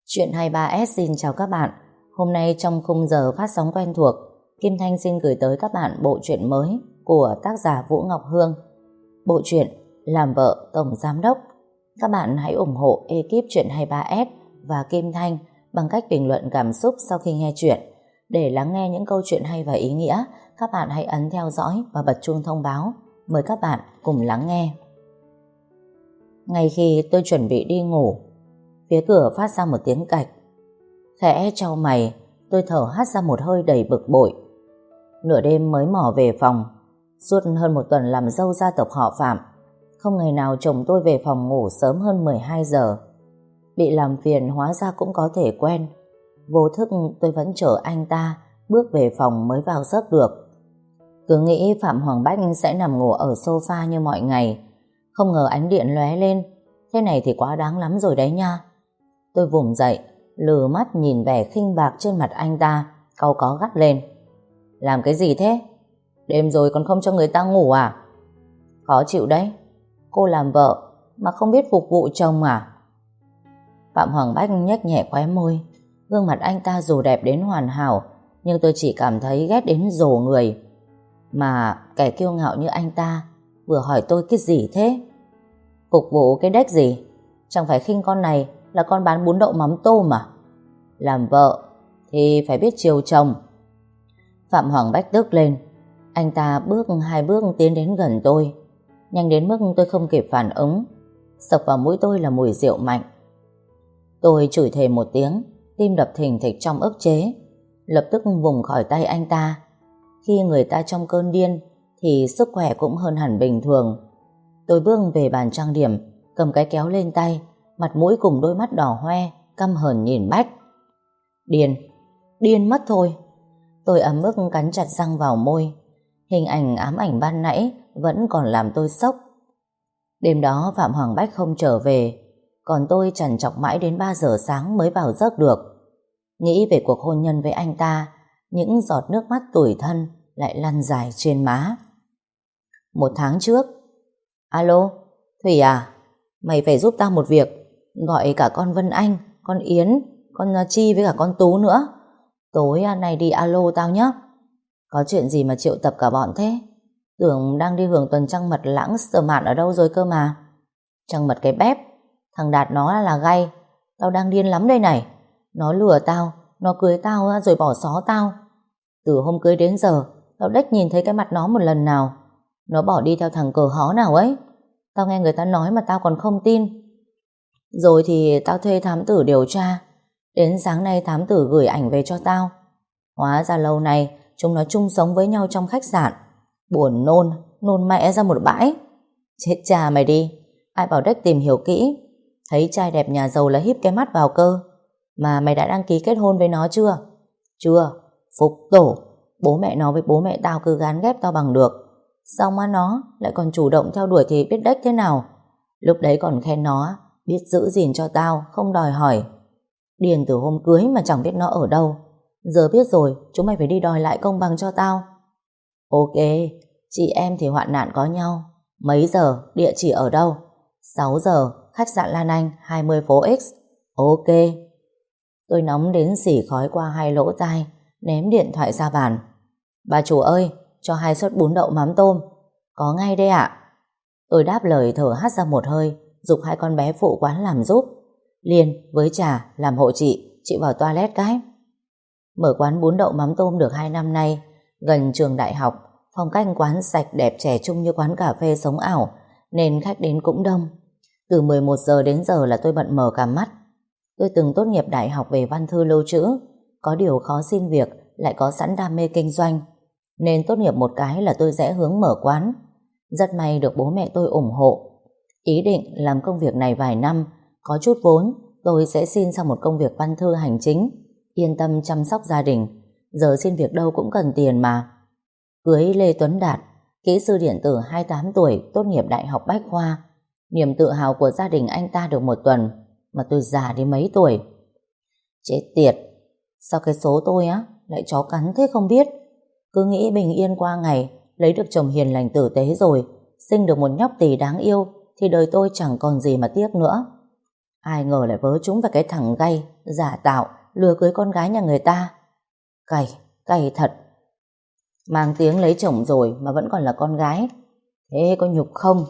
Chuyện 23S xin chào các bạn. Hôm nay trong khung giờ phát sóng quen thuộc, Kim Thanh xin gửi tới các bạn bộ truyện mới của tác giả Vũ Ngọc Hương. Bộ truyện Làm vợ tổng giám đốc. Các bạn hãy ủng hộ ekip Chuyện 23S và Kim Thanh bằng cách bình luận cảm xúc sau khi nghe chuyện. Để lắng nghe những câu chuyện hay và ý nghĩa, các bạn hãy ấn theo dõi và bật chuông thông báo. Mời các bạn cùng lắng nghe. Ngay khi tôi chuẩn bị đi ngủ, phía cửa phát ra một tiếng cạch. Khẽ chau mày, tôi thở hắt ra một hơi đầy bực bội. Nửa đêm mới mò về phòng. Suốt hơn một tuần làm dâu gia tộc họ Phạm, không ngày nào chồng tôi về phòng ngủ sớm hơn 12 giờ. Bị làm phiền hóa ra cũng có thể quen. Vô thức tôi vẫn chờ anh ta bước về phòng mới vào giấc được. Cứ nghĩ Phạm Hoàng Bách sẽ nằm ngủ ở sofa như mọi ngày, không ngờ ánh điện lóe lên. Thế này thì quá đáng lắm rồi đấy nha. Tôi vùng dậy, lừ mắt nhìn vẻ khinh bạc trên mặt anh ta, cau có gắt lên. Làm cái gì thế? Đêm rồi còn không cho người ta ngủ à? Khó chịu đấy. Cô làm vợ mà không biết phục vụ chồng à? Phạm Hoàng Bách nhếch nhẹ khóe môi. Gương mặt anh ta dù đẹp đến hoàn hảo, nhưng tôi chỉ cảm thấy ghét đến rồ người. Mà kẻ kiêu ngạo như anh ta vừa hỏi tôi cái gì thế? Phục vụ cái đếch gì? Chẳng phải khinh con này là con bán bún đậu mắm tôm mà. Làm vợ thì phải biết chiều chồng. Phạm Hoàng Bách tức lên. Anh ta bước 2 bước tiến đến gần tôi, nhanh đến mức tôi không kịp phản ứng. Sộc vào mũi tôi là mùi rượu mạnh. Tôi chửi thề một tiếng, tim đập thình thịch trong ức chế, lập tức vùng khỏi tay anh ta. Khi người ta trong cơn điên thì sức khỏe cũng hơn hẳn bình thường. Tôi bước về bàn trang điểm, cầm cái kéo lên tay, mặt mũi cùng đôi mắt đỏ hoe, căm hờn nhìn Bách. Điên mất thôi. Tôi ấm ức cắn chặt răng vào môi. Hình ảnh ám ảnh ban nãy vẫn còn làm tôi sốc. Đêm đó Phạm Hoàng Bách không trở về, còn tôi trằn trọc mãi đến 3 giờ sáng mới vào giấc được. Nghĩ về cuộc hôn nhân với anh ta, những giọt nước mắt tủi thân lại lăn dài trên má. 1 tháng trước. Alo, Thủy à? Mày phải giúp tao một việc. Gọi cả con Vân Anh, con Yến, con Chi với cả con Tú nữa. Tối nay đi alo tao nhé. Có chuyện gì mà triệu tập cả bọn thế? Tưởng đang đi hưởng tuần trăng mật lãng sờ mạn ở đâu rồi cơ mà. Trăng mật cái bép. Thằng Đạt nó là gay. Tao đang điên lắm đây này. Nó lừa tao, nó cưới tao rồi bỏ xó tao. Từ hôm cưới đến giờ tao đếch nhìn thấy cái mặt nó một lần nào. Nó bỏ đi theo thằng cờ hó nào ấy. Tao nghe người ta nói mà tao còn không tin. Rồi thì tao thuê thám tử điều tra. Đến sáng nay thám tử gửi ảnh về cho tao. Hóa ra lâu nay chúng nó chung sống với nhau trong khách sạn. Buồn nôn mẹ ra một bãi. Chết cha mày đi. Ai bảo đếch tìm hiểu kỹ. Thấy trai đẹp nhà giàu là híp cái mắt vào cơ. Mà mày đã đăng ký kết hôn với nó chưa? Chưa. Phục tổ. Bố mẹ nó với bố mẹ tao cứ gán ghép tao bằng được. Sao mà nó lại còn chủ động theo đuổi thì biết đếch thế nào. Lúc đấy còn khen nó biết giữ gìn cho tao, không đòi hỏi. Điền từ hôm cưới mà chẳng biết nó ở đâu. Giờ biết rồi, chúng mày phải đi đòi lại công bằng cho tao. Ok, chị em thì hoạn nạn có nhau. Mấy giờ, địa chỉ ở đâu? 6 giờ, khách sạn Lan Anh, 20 phố X. Ok. Tôi nóng đến xỉ khói qua 2 lỗ tai, ném điện thoại ra bàn. Bà chủ ơi, cho 2 suất bún đậu mắm tôm. Có ngay đây ạ. Tôi đáp lời thở hắt ra một hơi, giục 2 con bé phụ quán làm giúp. Liên với Trà làm hộ chị vào toilet cái. Mở quán bún đậu mắm tôm được 2 năm nay, gần trường đại học, phong cách quán sạch đẹp trẻ trung như quán cà phê sống ảo, nên khách đến cũng đông. Từ 11 giờ đến giờ là tôi bận mở cả mắt. Tôi từng tốt nghiệp đại học về văn thư lưu trữ, có điều khó xin việc, lại có sẵn đam mê kinh doanh, nên tốt nghiệp một cái là tôi rẽ hướng mở quán. Rất may được bố mẹ tôi ủng hộ. Ý định làm công việc này vài năm, có chút vốn, tôi sẽ xin sang một công việc văn thư hành chính, yên tâm chăm sóc gia đình. Giờ xin việc đâu cũng cần tiền mà. Cưới Lê Tuấn Đạt, kỹ sư điện tử 28 tuổi, tốt nghiệp đại học Bách Khoa. Niềm tự hào của gia đình anh ta được 1 tuần, mà tôi già đến mấy tuổi. Chết tiệt, sao cái số tôi lại chó cắn thế không biết. Cứ nghĩ bình yên qua ngày, lấy được chồng hiền lành tử tế rồi, sinh được một nhóc tỳ đáng yêu, thì đời tôi chẳng còn gì mà tiếc nữa. Ai ngờ lại vớ trúng vào cái thằng gay giả tạo, lừa cưới con gái nhà người ta. Cay thật. Mang tiếng lấy chồng rồi mà vẫn còn là con gái. Thế có nhục không?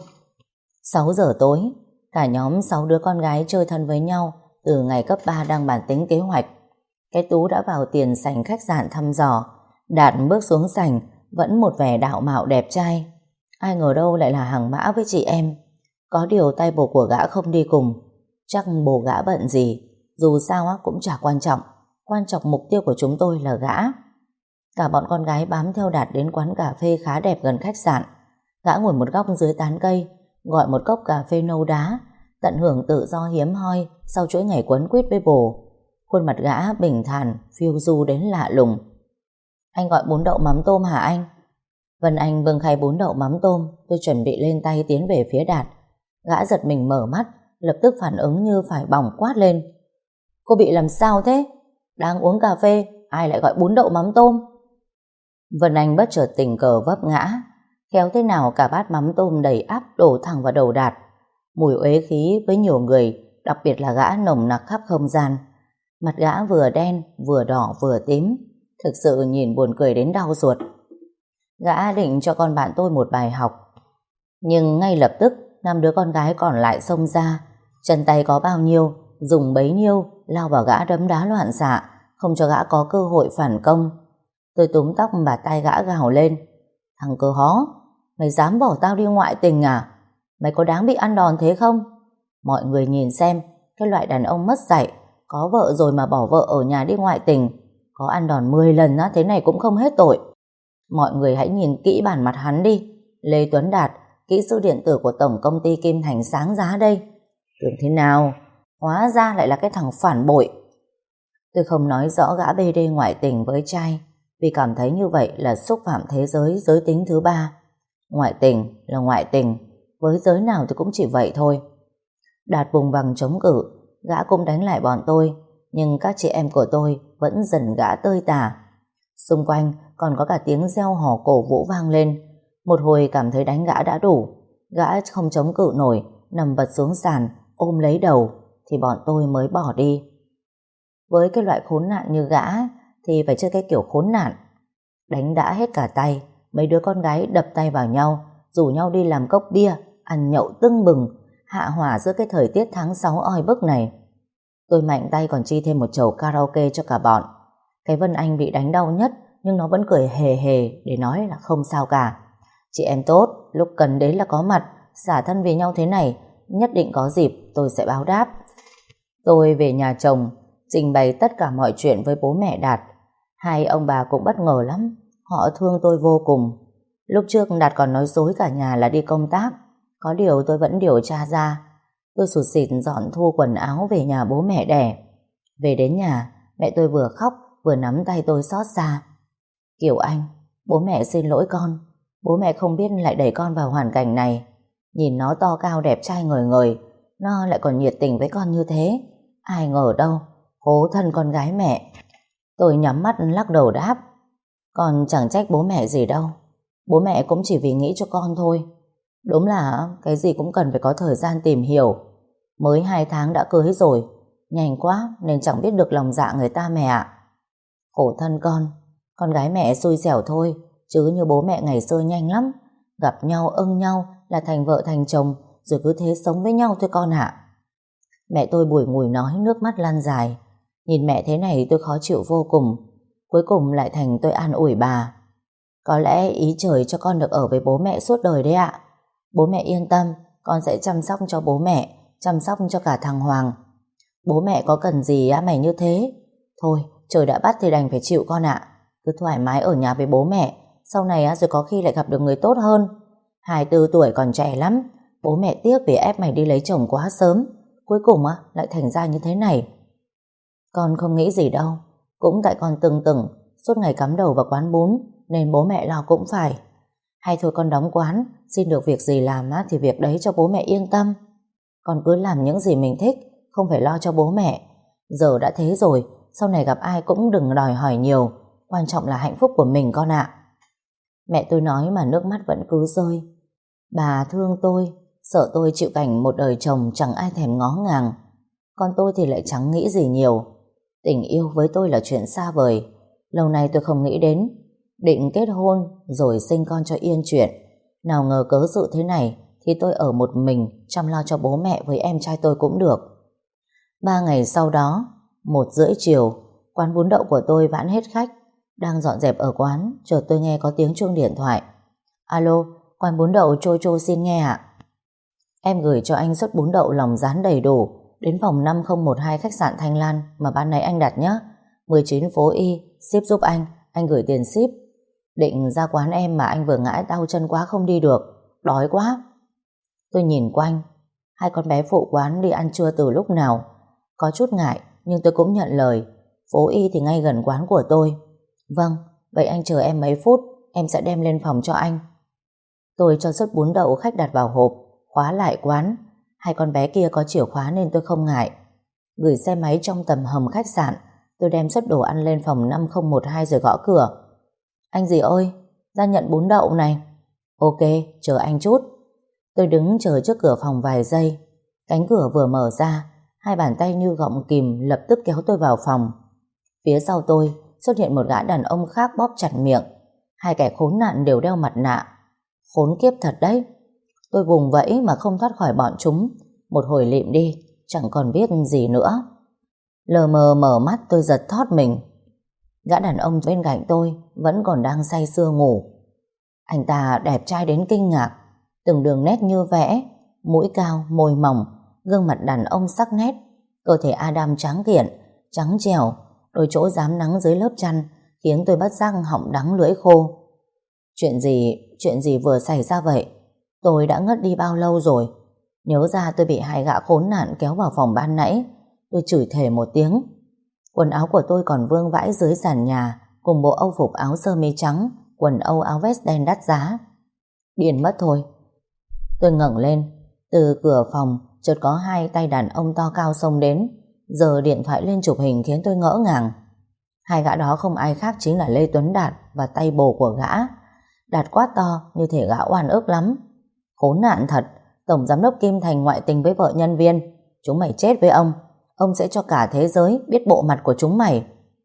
6 giờ tối, cả nhóm 6 đứa con gái chơi thân với nhau từ ngày cấp 3 đang bàn tính kế hoạch. Cái Tú đã vào tiền sảnh khách sạn thăm dò. Đạt bước xuống sảnh vẫn một vẻ đạo mạo đẹp trai. Ai ngờ đâu lại là hàng mã với chị em. Có điều tay bồ của gã không đi cùng. Chắc bồ gã bận gì. Dù sao cũng chả quan trọng. Quan trọng mục tiêu của chúng tôi là gã. Cả bọn con gái bám theo Đạt đến quán cà phê khá đẹp gần khách sạn. Gã ngồi một góc dưới tán cây, gọi một cốc cà phê nâu đá, tận hưởng tự do hiếm hoi sau chuỗi ngày quấn quýt với bồ. Khuôn mặt gã bình thản, phiêu du đến lạ lùng. Anh gọi bún đậu mắm tôm hả anh? Vân Anh bưng khay bún đậu mắm tôm. Tôi chuẩn bị lên tay tiến về phía Đạt. Gã giật mình mở mắt, lập tức phản ứng như phải bỏng, quát lên: Cô bị làm sao thế? Đang uống cà phê, ai lại gọi bún đậu mắm tôm? Vân Anh bất chợt tình cờ vấp ngã. Khéo thế nào cả bát mắm tôm đầy ắp đổ thẳng vào đầu Đạt. Mùi uế khí với nhiều người, đặc biệt là gã, nồng nặc khắp không gian. Mặt gã vừa đen, vừa đỏ, vừa tím. Thực sự nhìn buồn cười đến đau ruột. Gã định cho con bạn tôi một bài học. Nhưng ngay lập tức 5 đứa con gái còn lại xông ra. Chân tay có bao nhiêu dùng bấy nhiêu, lao vào gã đấm đá loạn xạ, không cho gã có cơ hội phản công. Tôi túm tóc bà tay gã gào lên: Thằng cơ hó, mày dám bỏ tao đi ngoại tình à? Mày có đáng bị ăn đòn thế không? Mọi người nhìn xem, cái loại đàn ông mất dạy, có vợ rồi mà bỏ vợ ở nhà đi ngoại tình, có ăn đòn 10 lần thế này cũng không hết tội. Mọi người hãy nhìn kỹ bản mặt hắn đi. Lê Tuấn Đạt, kỹ sư điện tử của tổng công ty Kim Thành sáng giá đây. Tưởng thế nào, hóa ra lại là cái thằng phản bội. Tôi không nói rõ gã BD ngoại tình với trai, vì cảm thấy như vậy là xúc phạm thế giới, giới tính thứ ba. Ngoại tình là ngoại tình, với giới nào thì cũng chỉ vậy thôi. Đạt vùng vằng chống cự, gã cũng đánh lại bọn tôi, nhưng các chị em của tôi vẫn dần gã tơi tả. Xung quanh còn có cả tiếng reo hò cổ vũ vang lên. Một hồi cảm thấy đánh gã đã đủ, gã không chống cự nổi, nằm vật xuống sàn, ôm lấy đầu, thì bọn tôi mới bỏ đi. Với cái loại khốn nạn như gã thì phải chơi cái kiểu khốn nạn. Đánh đã hết cả tay, mấy đứa con gái đập tay vào nhau, rủ nhau đi làm cốc bia, ăn nhậu tưng bừng, hạ hỏa giữa cái thời tiết tháng 6 oi bức này. Tôi mạnh tay còn chi thêm một chầu karaoke cho cả bọn. Cái Vân Anh bị đánh đau nhất, nhưng nó vẫn cười hề hề để nói là không sao cả. Chị em tốt, lúc cần đến là có mặt, xả thân vì nhau thế này, nhất định có dịp tôi sẽ báo đáp. Tôi về nhà chồng, trình bày tất cả mọi chuyện với bố mẹ Đạt. Hai ông bà cũng bất ngờ lắm, họ thương tôi vô cùng. Lúc trước Đạt còn nói dối cả nhà là đi công tác, có điều tôi vẫn điều tra ra. Tôi sụt sịt dọn thu quần áo về nhà bố mẹ đẻ. Về đến nhà, mẹ tôi vừa khóc vừa nắm tay tôi xót xa. Kiều Anh, bố mẹ xin lỗi con. Bố mẹ không biết lại đẩy con vào hoàn cảnh này. Nhìn nó to cao đẹp trai ngời ngời, nó lại còn nhiệt tình với con như thế. Ai ngờ đâu, hố thân con gái mẹ. Tôi nhắm mắt lắc đầu đáp: Con chẳng trách bố mẹ gì đâu. Bố mẹ cũng chỉ vì nghĩ cho con thôi. Đúng là cái gì cũng cần phải có thời gian tìm hiểu. Mới 2 tháng đã cưới rồi, nhanh quá nên chẳng biết được lòng dạ người ta mẹ ạ. Khổ thân con gái mẹ xui xẻo thôi, chứ như bố mẹ ngày xưa nhanh lắm. Gặp nhau ưng nhau là thành vợ thành chồng, rồi cứ thế sống với nhau thôi con ạ. Mẹ tôi bùi ngùi nói, nước mắt lăn dài. Nhìn mẹ thế này tôi khó chịu vô cùng. Cuối cùng lại thành tôi an ủi bà: Có lẽ ý trời cho con được ở với bố mẹ suốt đời đấy ạ. Bố mẹ yên tâm, con sẽ chăm sóc cho bố mẹ, chăm sóc cho cả thằng Hoàng. Bố mẹ có cần gì mày như thế? Thôi, trời đã bắt thì đành phải chịu con ạ. Cứ thoải mái ở nhà với bố mẹ, sau này rồi có khi lại gặp được người tốt hơn. 24 tuổi còn trẻ lắm. Bố mẹ tiếc vì ép mày đi lấy chồng quá sớm, cuối cùng lại thành ra như thế này. Con không nghĩ gì đâu, cũng tại con tưng tửng suốt ngày cắm đầu vào quán bún, nên bố mẹ lo cũng phải. Hay thôi con đóng quán, xin được việc gì làm thì việc đấy cho bố mẹ yên tâm. Con cứ làm những gì mình thích, không phải lo cho bố mẹ. Giờ đã thế rồi, sau này gặp ai cũng đừng đòi hỏi nhiều, quan trọng là hạnh phúc của mình con ạ. Mẹ tôi nói mà nước mắt vẫn cứ rơi. Bà thương tôi, sợ tôi chịu cảnh một đời chồng chẳng ai thèm ngó ngàng. Con tôi thì lại chẳng nghĩ gì nhiều. Tình yêu với tôi là chuyện xa vời. Lâu nay tôi không nghĩ đến. Định kết hôn rồi sinh con cho yên chuyện. Nào ngờ cớ sự thế này thì tôi ở một mình chăm lo cho bố mẹ với em trai tôi cũng được. 3 ngày sau đó, 1:30 chiều, quán bún đậu của tôi vãn hết khách. Đang dọn dẹp ở quán, chợt tôi nghe có tiếng chuông điện thoại. Alo, quán bún đậu Trôi Trôi xin nghe ạ. Em gửi cho anh suất bún đậu lòng rán đầy đủ đến phòng 5012 khách sạn Thanh Lan mà ban nãy anh đặt nhé. 19 phố Y, ship giúp anh gửi tiền ship. Định ra quán em mà anh vừa ngã đau chân quá không đi được, đói quá. Tôi nhìn quanh, hai con bé phụ quán đi ăn trưa từ lúc nào. Có chút ngại nhưng tôi cũng nhận lời. Phố Y thì ngay gần quán của tôi. Vâng, vậy anh chờ em mấy phút, em sẽ đem lên phòng cho anh. Tôi cho suất bún đậu khách đặt vào hộp, khóa lại quán. Hai con bé kia có chìa khóa nên tôi không ngại. Gửi xe máy trong tầm hầm khách sạn, tôi đem suất đồ ăn lên phòng 5012 rồi gõ cửa. Anh gì ơi, ra nhận bún đậu này. Ok, chờ anh chút. Tôi đứng chờ trước cửa phòng vài giây. Cánh cửa vừa mở ra, hai bàn tay như gọng kìm lập tức kéo tôi vào phòng. Phía sau tôi xuất hiện một gã đàn ông khác bóp chặt miệng. Hai kẻ khốn nạn đều đeo mặt nạ. Khốn kiếp thật đấy. Tôi vùng vẫy mà không thoát khỏi bọn chúng. Một hồi lịm đi, chẳng còn biết gì nữa. Lờ mờ mở mắt tôi giật thót mình. Gã đàn ông bên cạnh tôi vẫn còn đang say sưa ngủ. Anh ta đẹp trai đến kinh ngạc, từng đường nét như vẽ, mũi cao, môi mỏng, gương mặt đàn ông sắc nét, cơ thể Adam tráng kiện, trắng trẻo, đôi chỗ rám nắng dưới lớp chăn khiến tôi bất giác họng đắng lưỡi khô. Chuyện gì vừa xảy ra vậy? Tôi đã ngất đi bao lâu rồi? Nhớ ra tôi bị hai gã khốn nạn kéo vào phòng ban nãy. Tôi chửi thề một tiếng. Quần áo của tôi còn vương vãi dưới sàn nhà, cùng bộ âu phục áo sơ mi trắng, quần âu áo vest đen đắt giá. Điên mất thôi. Tôi ngẩng lên. Từ cửa phòng chợt có hai tay đàn ông to cao xông đến, giơ điện thoại lên chụp hình khiến tôi ngỡ ngàng. Hai gã đó không ai khác chính là Lê Tuấn Đạt và tay bồ của gã. Đạt quát to như thể gã oan ức lắm. Khốn nạn thật, tổng giám đốc Kim Thành ngoại tình với vợ nhân viên. Chúng mày chết với ông sẽ cho cả thế giới biết bộ mặt của chúng mày.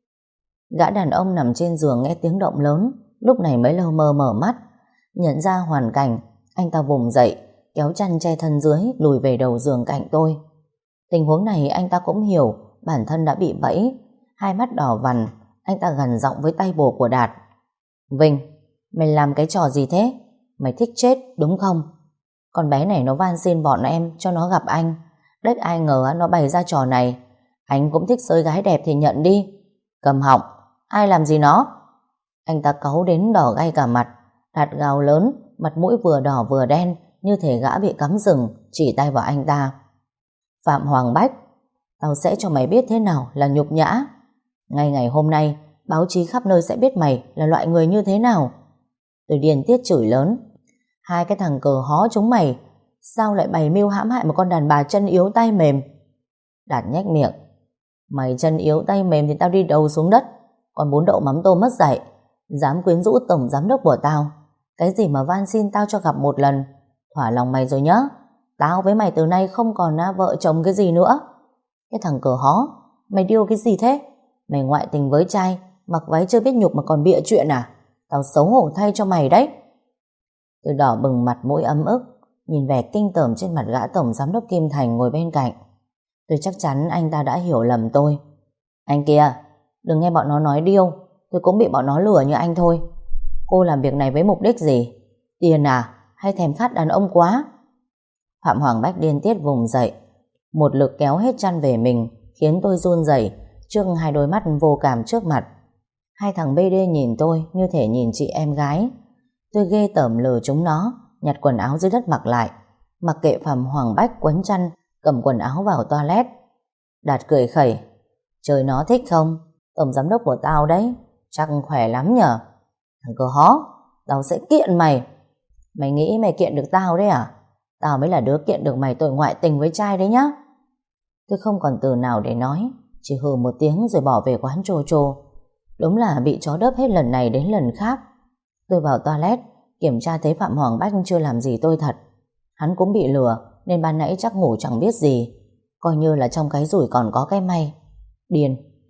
Gã đàn ông nằm trên giường nghe tiếng động lớn, lúc này mới lờ mờ mở mắt. Nhận ra hoàn cảnh, anh ta vùng dậy, kéo chăn che thân dưới, lùi về đầu giường cạnh tôi. Tình huống này anh ta cũng hiểu bản thân đã bị bẫy. Hai mắt đỏ vằn, anh ta gằn giọng với tay bồ của Đạt. Vinh, mày làm cái trò gì thế? Mày thích chết đúng không? Con bé này nó van xin bọn em cho nó gặp anh. Đếch ai ngờ nó bày ra trò này. Anh cũng thích sơi gái đẹp thì nhận đi. Cầm họng, ai làm gì nó? Anh ta cáu đến đỏ gay cả mặt. Đạt gào lớn, mặt mũi vừa đỏ vừa đen, như thể gã bị cắm sừng, chỉ tay vào anh ta. Phạm Hoàng Bách, tao sẽ cho mày biết thế nào là nhục nhã. Ngay ngày hôm nay, báo chí khắp nơi sẽ biết mày là loại người như thế nào. Tôi điên tiết chửi lớn. Hai cái thằng cờ hó chúng mày, sao lại bày mưu hãm hại một con đàn bà chân yếu tay mềm? Đạt nhếch miệng. Mày chân yếu tay mềm thì tao đi đầu xuống đất. Còn bún đậu mắm tôm mất dạy, dám quyến rũ tổng giám đốc của tao. Cái gì mà van xin tao cho gặp một lần? Thỏa lòng mày rồi nhá. Tao với mày từ nay không còn vợ chồng cái gì nữa. Cái thằng cờ hó, mày điêu cái gì thế? Mày ngoại tình với trai, mặc váy chưa biết nhục mà còn bịa chuyện à? Tao xấu hổ thay cho mày đấy. Tôi đỏ bừng mặt mũi ấm ức, nhìn vẻ kinh tởm trên mặt gã tổng giám đốc Kim Thành ngồi bên cạnh. Tôi chắc chắn anh ta đã hiểu lầm tôi. Anh kia, đừng nghe bọn nó nói điêu. Tôi cũng bị bọn nó lừa như anh thôi. Cô làm việc này với mục đích gì? Tiền à? Hay thèm khát đàn ông quá? Phạm Hoàng Bách điên tiết vùng dậy, một lực kéo hết chăn về mình, khiến tôi run rẩy trước hai đôi mắt vô cảm trước mặt. Hai thằng BD nhìn tôi như thể nhìn chị em gái. Tôi ghê tởm lừa chúng nó, nhặt quần áo dưới đất mặc lại, mặc kệ Phạm Hoàng Bách quấn chăn, cầm quần áo vào toilet. Đạt cười khẩy. Trời nó thích không? Tổng giám đốc của tao đấy, chắc khỏe lắm nhở. Thằng cơ hó, tao sẽ kiện mày. Mày nghĩ mày kiện được tao đấy à? Tao mới là đứa kiện được mày tội ngoại tình với trai đấy nhá. Tôi không còn từ nào để nói, chỉ hừ một tiếng rồi bỏ về quán Trô Trô. Đúng là bị chó đớp hết lần này đến lần khác. Tôi vào toilet, kiểm tra thấy Phạm Hoàng Bách chưa làm gì tôi thật. Hắn cũng bị lừa, nên ban nãy chắc ngủ chẳng biết gì. Coi như là trong cái rủi còn có cái may. Điên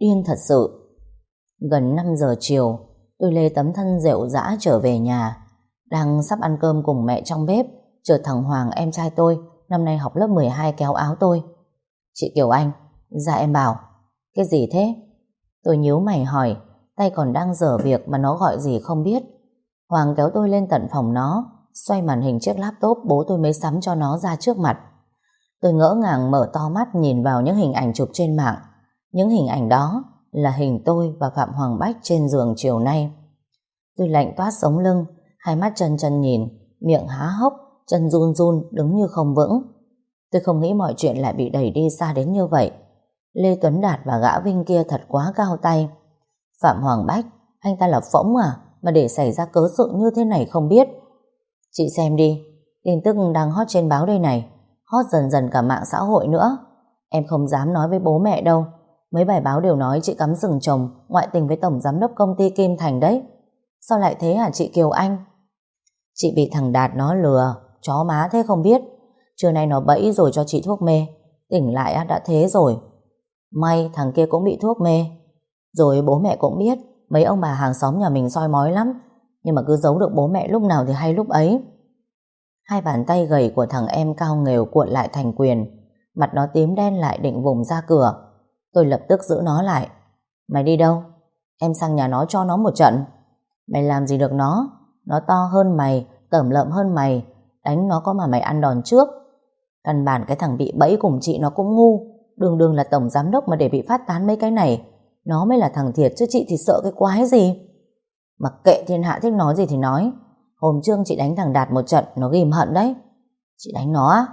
điên thật sự. Gần 5 giờ chiều, tôi lê tấm thân rệu rã trở về nhà. Đang sắp ăn cơm cùng mẹ trong bếp, chợt thằng Hoàng em trai tôi, năm nay học lớp 12 kéo áo tôi. Chị Kiều Anh. Dạ em bảo. Cái gì thế? Tôi nhíu mày hỏi, tay còn đang dở việc mà nó gọi gì không biết. Hoàng kéo tôi lên tận phòng nó, xoay màn hình chiếc laptop bố tôi mới sắm cho nó ra trước mặt. Tôi ngỡ ngàng mở to mắt nhìn vào những hình ảnh chụp trên mạng. Những hình ảnh đó là hình tôi và Phạm Hoàng Bách trên giường chiều nay. Tôi lạnh toát sống lưng, hai mắt trân trân nhìn, miệng há hốc, chân run run đứng như không vững. Tôi không nghĩ mọi chuyện lại bị đẩy đi xa đến như vậy. Lê Tuấn Đạt và gã Vinh kia thật quá cao tay. Phạm Hoàng Bách, anh ta là phỗng à, mà để xảy ra cớ sự như thế này không biết. Chị xem đi, tin tức đang hot trên báo đây này, hot dần dần cả mạng xã hội nữa. Em không dám nói với bố mẹ đâu, mấy bài báo đều nói chị cắm sừng chồng ngoại tình với tổng giám đốc công ty Kim Thành đấy. Sao lại thế hả chị Kiều Anh? Chị bị thằng Đạt nó lừa, chó má thế không biết. Trưa nay nó bẫy rồi cho chị thuốc mê, tỉnh lại đã thế rồi. May thằng kia cũng bị thuốc mê. Rồi bố mẹ cũng biết, mấy ông bà hàng xóm nhà mình soi mói lắm, nhưng mà cứ giấu được bố mẹ lúc nào thì hay lúc ấy. Hai bàn tay gầy của thằng em cao nghều cuộn lại thành quyền, mặt nó tím đen lại định vùng ra cửa. Tôi lập tức giữ nó lại. Mày đi đâu? Em sang nhà nó cho nó một trận. Mày làm gì được nó to hơn mày, tởm lợm hơn mày, đánh nó có mà mày ăn đòn trước. Căn bản cái thằng bị bẫy cùng chị nó cũng ngu, đường đường là tổng giám đốc mà để bị phát tán mấy cái này. Nó mới là thằng thiệt chứ chị thì sợ cái quái gì. Mặc kệ thiên hạ thích nói gì thì nói. Hôm trước chị đánh thằng Đạt một trận, nó ghim hận đấy. Chị đánh nó á?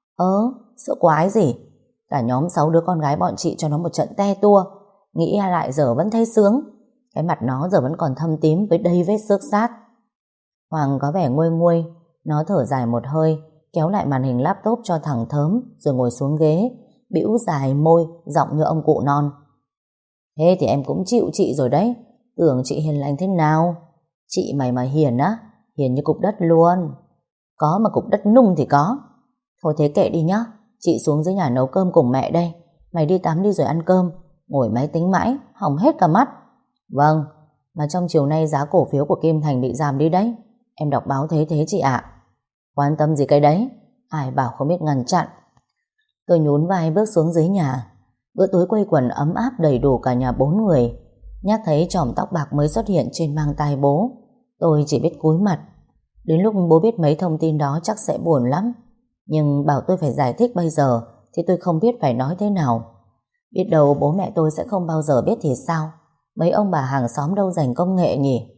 Sợ quái gì. Cả nhóm 6 đứa con gái bọn chị cho nó một trận te tua. Nghĩ lại giờ vẫn thấy sướng. Cái mặt nó giờ vẫn còn thâm tím với đầy vết xước sát. Hoàng có vẻ nguôi nguôi. Nó thở dài một hơi, kéo lại màn hình laptop cho thằng Thớm, rồi ngồi xuống ghế, bĩu dài môi, giọng như ông cụ non. Thế thì em cũng chịu chị rồi đấy. Tưởng chị hiền lành thế nào? Chị mày mà hiền á, hiền như cục đất luôn. Có mà cục đất nung thì có. Thôi thế kệ đi nhá, chị xuống dưới nhà nấu cơm cùng mẹ đây. Mày đi tắm đi rồi ăn cơm. Ngồi máy tính mãi, hỏng hết cả mắt. Vâng, mà trong chiều nay giá cổ phiếu của Kim Thành bị giảm đi đấy. Em đọc báo thế chị ạ. Quan tâm gì cái đấy, ai bảo không biết ngăn chặn. Tôi nhún vai bước xuống dưới nhà. Bữa tối quây quần ấm áp đầy đủ cả nhà 4 người. Nhắc thấy chòm tóc bạc mới xuất hiện trên mang tai bố, tôi chỉ biết cúi mặt. Đến lúc bố biết mấy thông tin đó chắc sẽ buồn lắm. Nhưng bảo tôi phải giải thích bây giờ thì tôi không biết phải nói thế nào. Biết đâu bố mẹ tôi sẽ không bao giờ biết thì sao. Mấy ông bà hàng xóm đâu dành công nghệ nhỉ.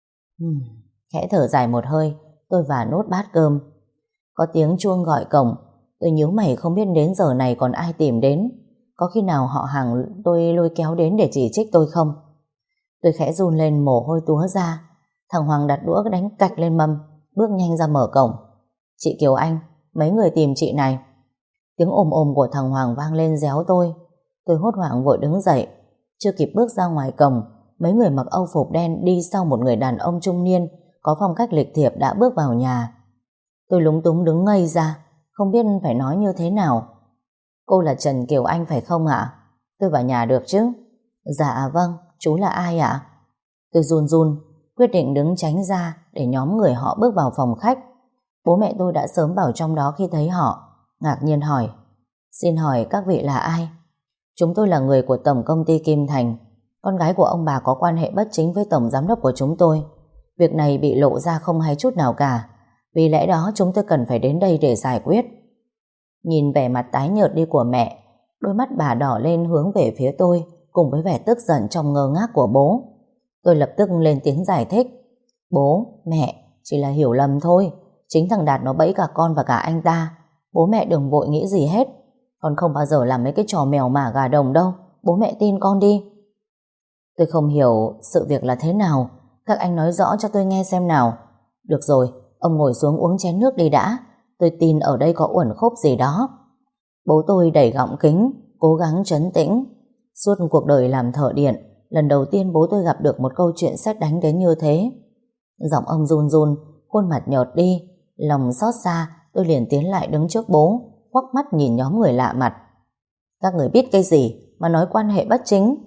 Khẽ thở dài một hơi, tôi vả nốt bát cơm. Có tiếng chuông gọi cổng. Tôi nhíu mày không biết đến giờ này còn ai tìm đến. Có khi nào họ hàng tôi lôi kéo đến để chỉ trích tôi không? Tôi khẽ run lên, mồ hôi túa ra. Thằng Hoàng đặt đũa đánh cạch lên mâm, bước nhanh ra mở cổng. Chị Kiều Anh, mấy người tìm chị này. Tiếng ồm ồm của thằng Hoàng vang lên réo tôi. Tôi hốt hoảng vội đứng dậy. Chưa kịp bước ra ngoài cổng, mấy người mặc âu phục đen đi sau một người đàn ông trung niên có phong cách lịch thiệp đã bước vào nhà. Tôi lúng túng đứng ngây ra, không biết phải nói như thế nào. Cô là Trần Kiều Anh phải không ạ? Tôi vào nhà được chứ? Dạ vâng, chú là ai ạ? Tôi run run, quyết định đứng tránh ra để nhóm người họ bước vào phòng khách. Bố mẹ tôi đã sớm vào trong đó khi thấy họ, ngạc nhiên hỏi. Xin hỏi các vị là ai? Chúng tôi là người của tổng công ty Kim Thành. Con gái của ông bà có quan hệ bất chính với tổng giám đốc của chúng tôi. Việc này bị lộ ra không hay chút nào cả. Vì lẽ đó chúng tôi cần phải đến đây để giải quyết. Nhìn vẻ mặt tái nhợt đi của mẹ, đôi mắt bà đỏ lên hướng về phía tôi, cùng với vẻ tức giận trong ngơ ngác của bố. Tôi lập tức lên tiếng giải thích. Bố, mẹ, chỉ là hiểu lầm thôi. Chính thằng Đạt nó bẫy cả con và cả anh ta. Bố mẹ đừng vội nghĩ gì hết. Con không bao giờ làm mấy cái trò mèo mả gà đồng đâu. Bố mẹ tin con đi. Tôi không hiểu sự việc là thế nào. Các anh nói rõ cho tôi nghe xem nào. Được rồi, ông ngồi xuống uống chén nước đi đã. Tôi tin ở đây có uẩn khúc gì đó. Bố tôi đẩy gọng kính, cố gắng trấn tĩnh. Suốt cuộc đời làm thợ điện, lần đầu tiên bố tôi gặp được một câu chuyện sét đánh đến như thế. Giọng ông run run, khuôn mặt nhợt đi. Lòng xót xa, tôi liền tiến lại đứng trước bố, quắc mắt nhìn nhóm người lạ mặt. Các người biết cái gì mà nói quan hệ bất chính?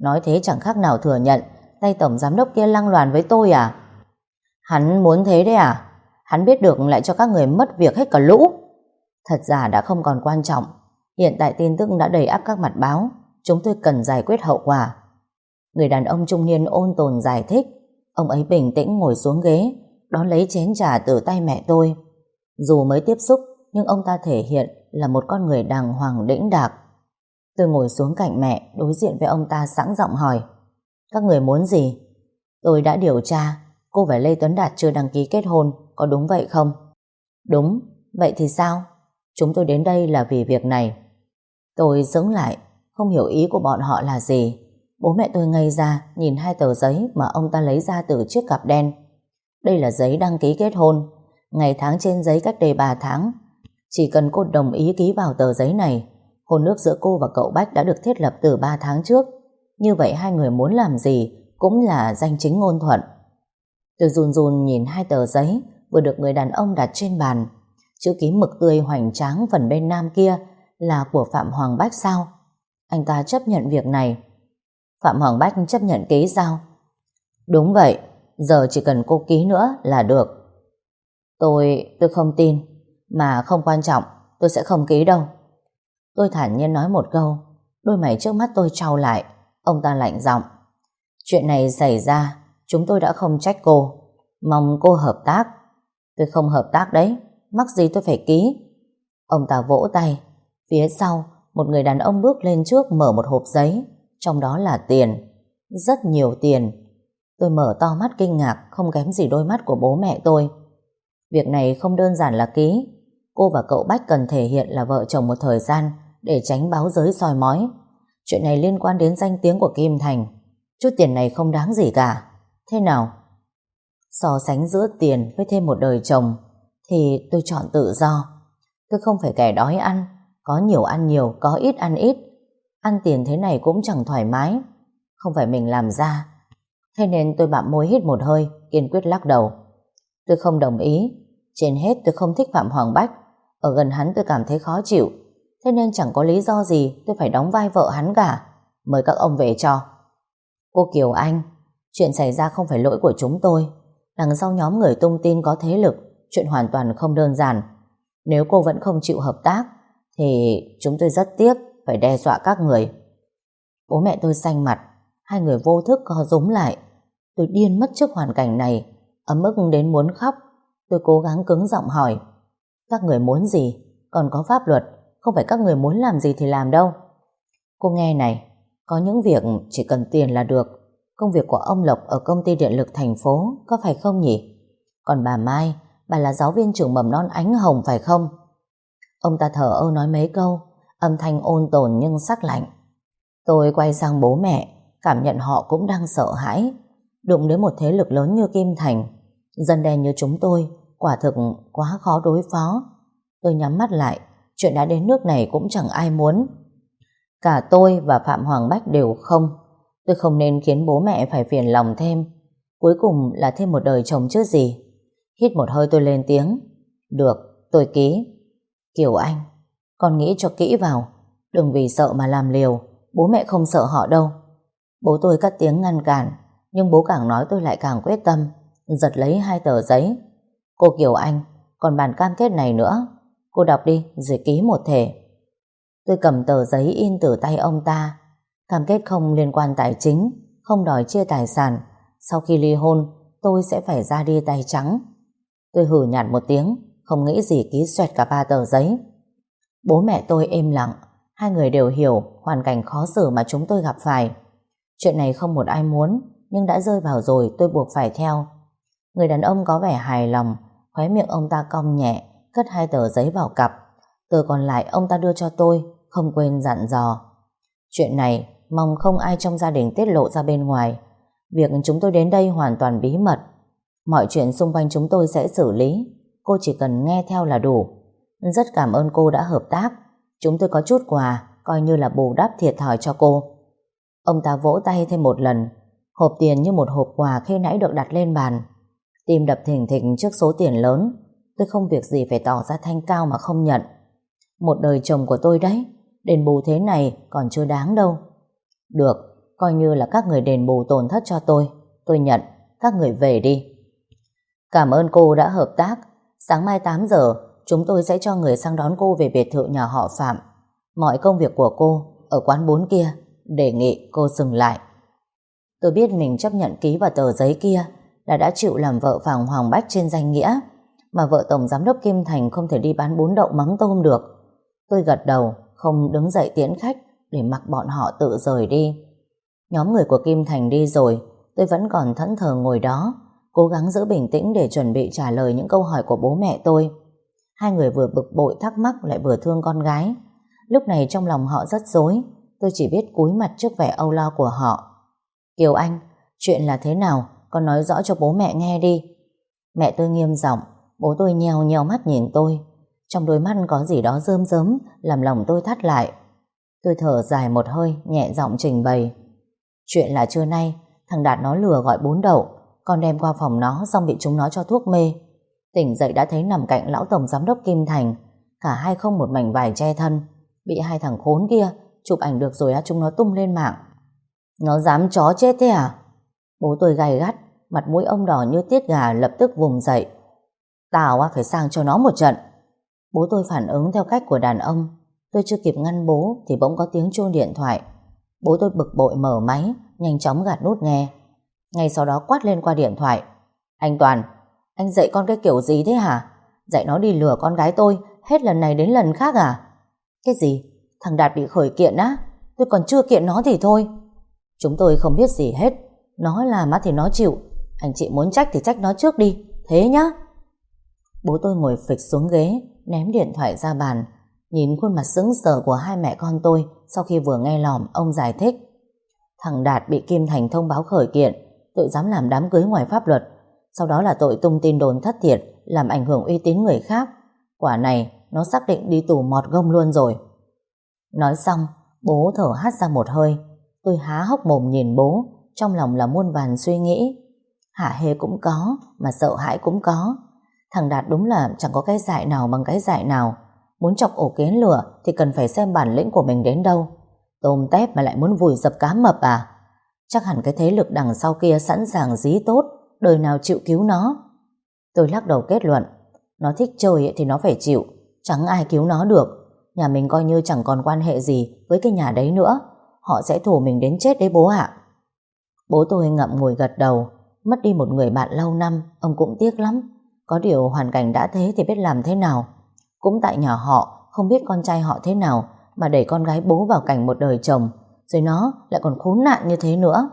Nói thế chẳng khác nào thừa nhận tay tổng giám đốc kia lăng loàn với tôi à? Hắn muốn thế đấy à? Hắn biết được lại cho các người mất việc hết cả lũ. Thật ra đã không còn quan trọng. Hiện tại tin tức đã đầy ắp các mặt báo. Chúng tôi cần giải quyết hậu quả. Người đàn ông trung niên ôn tồn giải thích. Ông ấy bình tĩnh ngồi xuống ghế, đón lấy chén trà từ tay mẹ tôi. Dù mới tiếp xúc, nhưng ông ta thể hiện là một con người đàng hoàng đĩnh đạc. Tôi ngồi xuống cạnh mẹ, đối diện với ông ta sẵn giọng hỏi. Các người muốn gì? Tôi đã điều tra, cô và Lê Tuấn Đạt chưa đăng ký kết hôn, có đúng vậy không? Đúng, vậy thì sao? Chúng tôi đến đây là vì việc này. Tôi sững lại, không hiểu ý của bọn họ là gì. Bố mẹ tôi ngây ra, nhìn hai tờ giấy mà ông ta lấy ra từ chiếc cặp đen. Đây là giấy đăng ký kết hôn, ngày tháng trên giấy cách đây 3 tháng. Chỉ cần cô đồng ý ký vào tờ giấy này, hôn ước giữa cô và cậu Bách đã được thiết lập từ 3 tháng trước. Như vậy hai người muốn làm gì cũng là danh chính ngôn thuận. Tôi run run nhìn hai tờ giấy vừa được người đàn ông đặt trên bàn. Chữ ký mực tươi hoành tráng phần bên nam kia là của Phạm Hoàng Bách sao? Anh ta chấp nhận việc này. Phạm Hoàng Bách chấp nhận ký sao? Đúng vậy, giờ chỉ cần cô ký nữa là được. Tôi không tin, mà không quan trọng, tôi sẽ không ký đâu. Tôi thản nhiên nói một câu, đôi mày trước mắt tôi trao lại. Ông ta lạnh giọng. Chuyện này xảy ra, chúng tôi đã không trách cô, mong cô hợp tác. Tôi không hợp tác đấy, mắc gì tôi phải ký. Ông ta vỗ tay. Phía sau, một người đàn ông bước lên trước mở một hộp giấy, trong đó là tiền, rất nhiều tiền. Tôi mở to mắt kinh ngạc, không kém gì đôi mắt của bố mẹ tôi. Việc này không đơn giản là ký. Cô và cậu Bách cần thể hiện là vợ chồng một thời gian để tránh báo giới soi mói. Chuyện này liên quan đến danh tiếng của Kim Thành. Chút tiền này không đáng gì cả. Thế nào? So sánh giữa tiền với thêm một đời chồng thì tôi chọn tự do. Tôi không phải kẻ đói ăn, có nhiều ăn nhiều, có ít ăn ít. Ăn tiền thế này cũng chẳng thoải mái, không phải mình làm ra. Thế nên tôi bặm môi hít một hơi, kiên quyết lắc đầu. Tôi không đồng ý. Trên hết tôi không thích Phạm Hoàng Bách. Ở gần hắn tôi cảm thấy khó chịu. Thế nên chẳng có lý do gì tôi phải đóng vai vợ hắn cả. Mời các ông về cho. Cô Kiều Anh, chuyện xảy ra không phải lỗi của chúng tôi. Đằng sau nhóm người tung tin có thế lực, chuyện hoàn toàn không đơn giản. Nếu cô vẫn không chịu hợp tác thì chúng tôi rất tiếc phải đe dọa các người. Bố mẹ tôi xanh mặt, hai người vô thức co rúm lại. Tôi điên mất trước hoàn cảnh này, ấm ức đến muốn khóc. Tôi cố gắng cứng giọng hỏi. Các người muốn gì? Còn có pháp luật, không phải các người muốn làm gì thì làm đâu. Cô nghe này, có những việc chỉ cần tiền là được. Công việc của ông Lộc ở công ty điện lực thành phố, có phải không nhỉ? Còn bà Mai, bà là giáo viên trường mầm non Ánh Hồng phải không? Ông ta thở ơ nói mấy câu, âm thanh ôn tồn nhưng sắc lạnh. Tôi quay sang bố mẹ, cảm nhận họ cũng đang sợ hãi. Đụng đến một thế lực lớn như Kim Thành, dân đen như chúng tôi, quả thực quá khó đối phó. Tôi nhắm mắt lại, chuyện đã đến nước này cũng chẳng ai muốn. Cả tôi và Phạm Hoàng Bách đều không. Tôi không nên khiến bố mẹ phải phiền lòng thêm. Cuối cùng là thêm một đời chồng chứ gì. Hít một hơi tôi lên tiếng. Được, tôi ký. Kiều Anh, con nghĩ cho kỹ vào. Đừng vì sợ mà làm liều. Bố mẹ không sợ họ đâu. Bố tôi cất tiếng ngăn cản, nhưng bố càng nói tôi lại càng quyết tâm. Giật lấy hai tờ giấy. Cô Kiều Anh, còn bản cam kết này nữa. Cô đọc đi rồi ký một thể. Tôi cầm tờ giấy in từ tay ông ta. Cam kết không liên quan tài chính, không đòi chia tài sản. Sau khi ly hôn, tôi sẽ phải ra đi tay trắng. Tôi hử nhạt một tiếng, không nghĩ gì ký xoẹt cả 3 tờ giấy. Bố mẹ tôi im lặng. Hai người đều hiểu hoàn cảnh khó xử mà chúng tôi gặp phải. Chuyện này không một ai muốn, nhưng đã rơi vào rồi tôi buộc phải theo. Người đàn ông có vẻ hài lòng, khóe miệng ông ta cong nhẹ, cất hai tờ giấy vào cặp. Tờ còn lại ông ta đưa cho tôi, không quên dặn dò. Chuyện này mong không ai trong gia đình tiết lộ ra bên ngoài. Việc chúng tôi đến đây hoàn toàn bí mật. Mọi chuyện xung quanh chúng tôi sẽ xử lý. Cô chỉ cần nghe theo là đủ. Rất cảm ơn cô đã hợp tác. Chúng tôi có chút quà, coi như là bù đắp thiệt thòi cho cô. Ông ta vỗ tay thêm một lần. Hộp tiền như một hộp quà khi nãy được đặt lên bàn. Tim đập thình thịch trước số tiền lớn. Tôi không việc gì phải tỏ ra thanh cao mà không nhận. Một đời chồng của tôi đấy, đền bù thế này còn chưa đáng đâu. Được, coi như là các người đền bù tổn thất cho tôi nhận, các người về đi. Cảm ơn cô đã hợp tác. Sáng mai 8 giờ chúng tôi sẽ cho người sang đón cô về biệt thự nhà họ Phạm. Mọi công việc của cô ở quán 4 kia, đề nghị cô dừng lại. Tôi biết mình chấp nhận ký vào tờ giấy kia là đã chịu làm vợ Phạm Hoàng Bách trên danh nghĩa, mà vợ Tổng Giám đốc Kim Thành không thể đi bán bún đậu mắm tôm được. Tôi gật đầu, không đứng dậy tiễn khách để mặc bọn họ tự rời đi. Nhóm người của Kim Thành đi rồi, tôi vẫn còn thẫn thờ ngồi đó, cố gắng giữ bình tĩnh để chuẩn bị trả lời những câu hỏi của bố mẹ tôi. Hai người vừa bực bội thắc mắc lại vừa thương con gái. Lúc này trong lòng họ rất rối, tôi chỉ biết cúi mặt trước vẻ âu lo của họ. Kiều Anh, chuyện là thế nào? Con nói rõ cho bố mẹ nghe đi. Mẹ tôi nghiêm giọng, bố tôi nheo nheo mắt nhìn tôi. Trong đôi mắt có gì đó rơm rớm, làm lòng tôi thắt lại. Tôi thở dài một hơi, nhẹ giọng trình bày. Chuyện là trưa nay, thằng Đạt nó lừa gọi bún đậu, con đem qua phòng nó xong bị chúng nó cho thuốc mê. Tỉnh dậy đã thấy nằm cạnh lão Tổng Giám đốc Kim Thành, cả hai không một mảnh vải che thân. Bị hai thằng khốn kia chụp ảnh được rồi chúng nó tung lên mạng. Nó dám chó chết thế à? Bố tôi gay gắt, mặt mũi ông đỏ như tiết gà, lập tức vùng dậy. Tao phải sang cho nó một trận. Bố tôi phản ứng theo cách của đàn ông. Tôi chưa kịp ngăn bố thì bỗng có tiếng chuông điện thoại. Bố tôi bực bội mở máy, nhanh chóng gạt nút nghe. Ngay sau đó quát lên qua điện thoại. Anh Toàn, anh dạy con cái kiểu gì thế hả? Dạy nó đi lừa con gái tôi, hết lần này đến lần khác à? Cái gì? Thằng Đạt bị khởi kiện á? Tôi còn chưa kiện nó thì thôi. Chúng tôi không biết gì hết. Nó làm thì nó chịu. Anh chị muốn trách thì trách nó trước đi. Thế nhá. Bố tôi ngồi phịch xuống ghế, ném điện thoại ra bàn, nhìn khuôn mặt sững sờ của hai mẹ con tôi. Sau khi vừa nghe lỏm, ông giải thích. Thằng Đạt bị Kim Thành thông báo khởi kiện tội dám làm đám cưới ngoài pháp luật, sau đó là tội tung tin đồn thất thiệt, làm ảnh hưởng uy tín người khác. Quả này nó xác định đi tù mọt gông luôn rồi. Nói xong, bố thở hắt ra một hơi. Tôi há hốc mồm nhìn bố, trong lòng là muôn vàn suy nghĩ. Hả hê cũng có, mà sợ hãi cũng có. Thằng Đạt đúng là chẳng có cái dại nào bằng cái dại nào. Muốn chọc ổ kiến lửa thì cần phải xem bản lĩnh của mình đến đâu. Tôm tép mà lại muốn vùi dập cá mập à? Chắc hẳn cái thế lực đằng sau kia sẵn sàng dí tốt, đời nào chịu cứu nó. Tôi lắc đầu kết luận, nó thích chơi thì nó phải chịu, chẳng ai cứu nó được. Nhà mình coi như chẳng còn quan hệ gì với cái nhà đấy nữa. Họ sẽ thù mình đến chết đấy bố ạ. Bố tôi ngậm ngùi gật đầu. Mất đi một người bạn lâu năm, ông cũng tiếc lắm. Có điều hoàn cảnh đã thế thì biết làm thế nào. Cũng tại nhà họ không biết con trai họ thế nào mà đẩy con gái bố vào cảnh một đời chồng, rồi nó lại còn khốn nạn như thế nữa.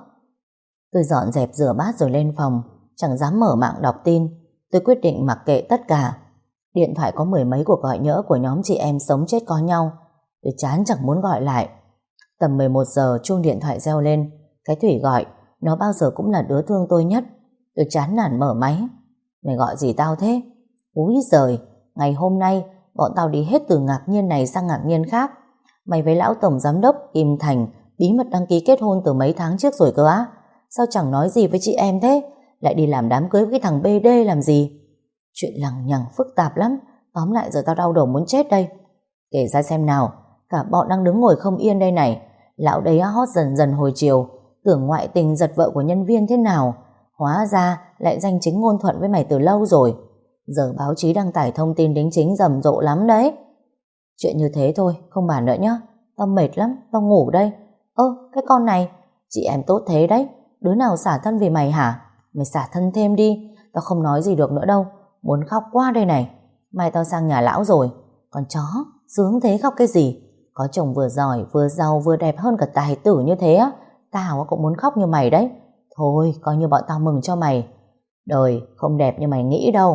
Tôi dọn dẹp rửa bát rồi lên phòng, chẳng dám mở mạng đọc tin. Tôi quyết định mặc kệ tất cả. Điện thoại có mười mấy cuộc gọi nhỡ của nhóm chị em sống chết có nhau. Tôi chán chẳng muốn gọi lại. Tầm 11 giờ chuông điện thoại reo lên. Cái Thủy gọi, nó bao giờ cũng là đứa thương tôi nhất. Tôi chán nản mở máy. Mày gọi gì tao thế? Úi giời, ngày hôm nay bọn tao đi hết từ ngạc nhiên này sang ngạc nhiên khác. Mày với lão Tổng Giám đốc Kim Thành bí mật đăng ký kết hôn từ mấy tháng trước rồi cơ á? Sao chẳng nói gì với chị em thế? Lại đi làm đám cưới với cái thằng BD làm gì? Chuyện lằng nhằng phức tạp lắm. Tóm lại giờ tao đau đầu muốn chết đây. Kể ra xem nào. Cả bọn đang đứng ngồi không yên đây này. Lão đấy hot dần dần hồi chiều, tưởng ngoại tình giật vợ của nhân viên thế nào, hóa ra lại danh chính ngôn thuận với mày từ lâu rồi. Giờ báo chí đăng tải thông tin đính chính rầm rộ lắm đấy. Chuyện như thế thôi, không bàn nữa nhá. Tao mệt lắm, tao ngủ đây. Cái con này, chị em tốt thế đấy. Đứa nào xả thân vì mày hả? Mày xả thân thêm đi, tao không nói gì được nữa đâu. Muốn khóc quá đây này. Mai tao sang nhà lão rồi. Con chó, sướng thế khóc cái gì? Có chồng vừa giỏi, vừa giàu, vừa đẹp hơn cả tài tử như thế á, tao cũng muốn khóc như mày đấy. Thôi, coi như bọn tao mừng cho mày. Đời không đẹp như mày nghĩ đâu.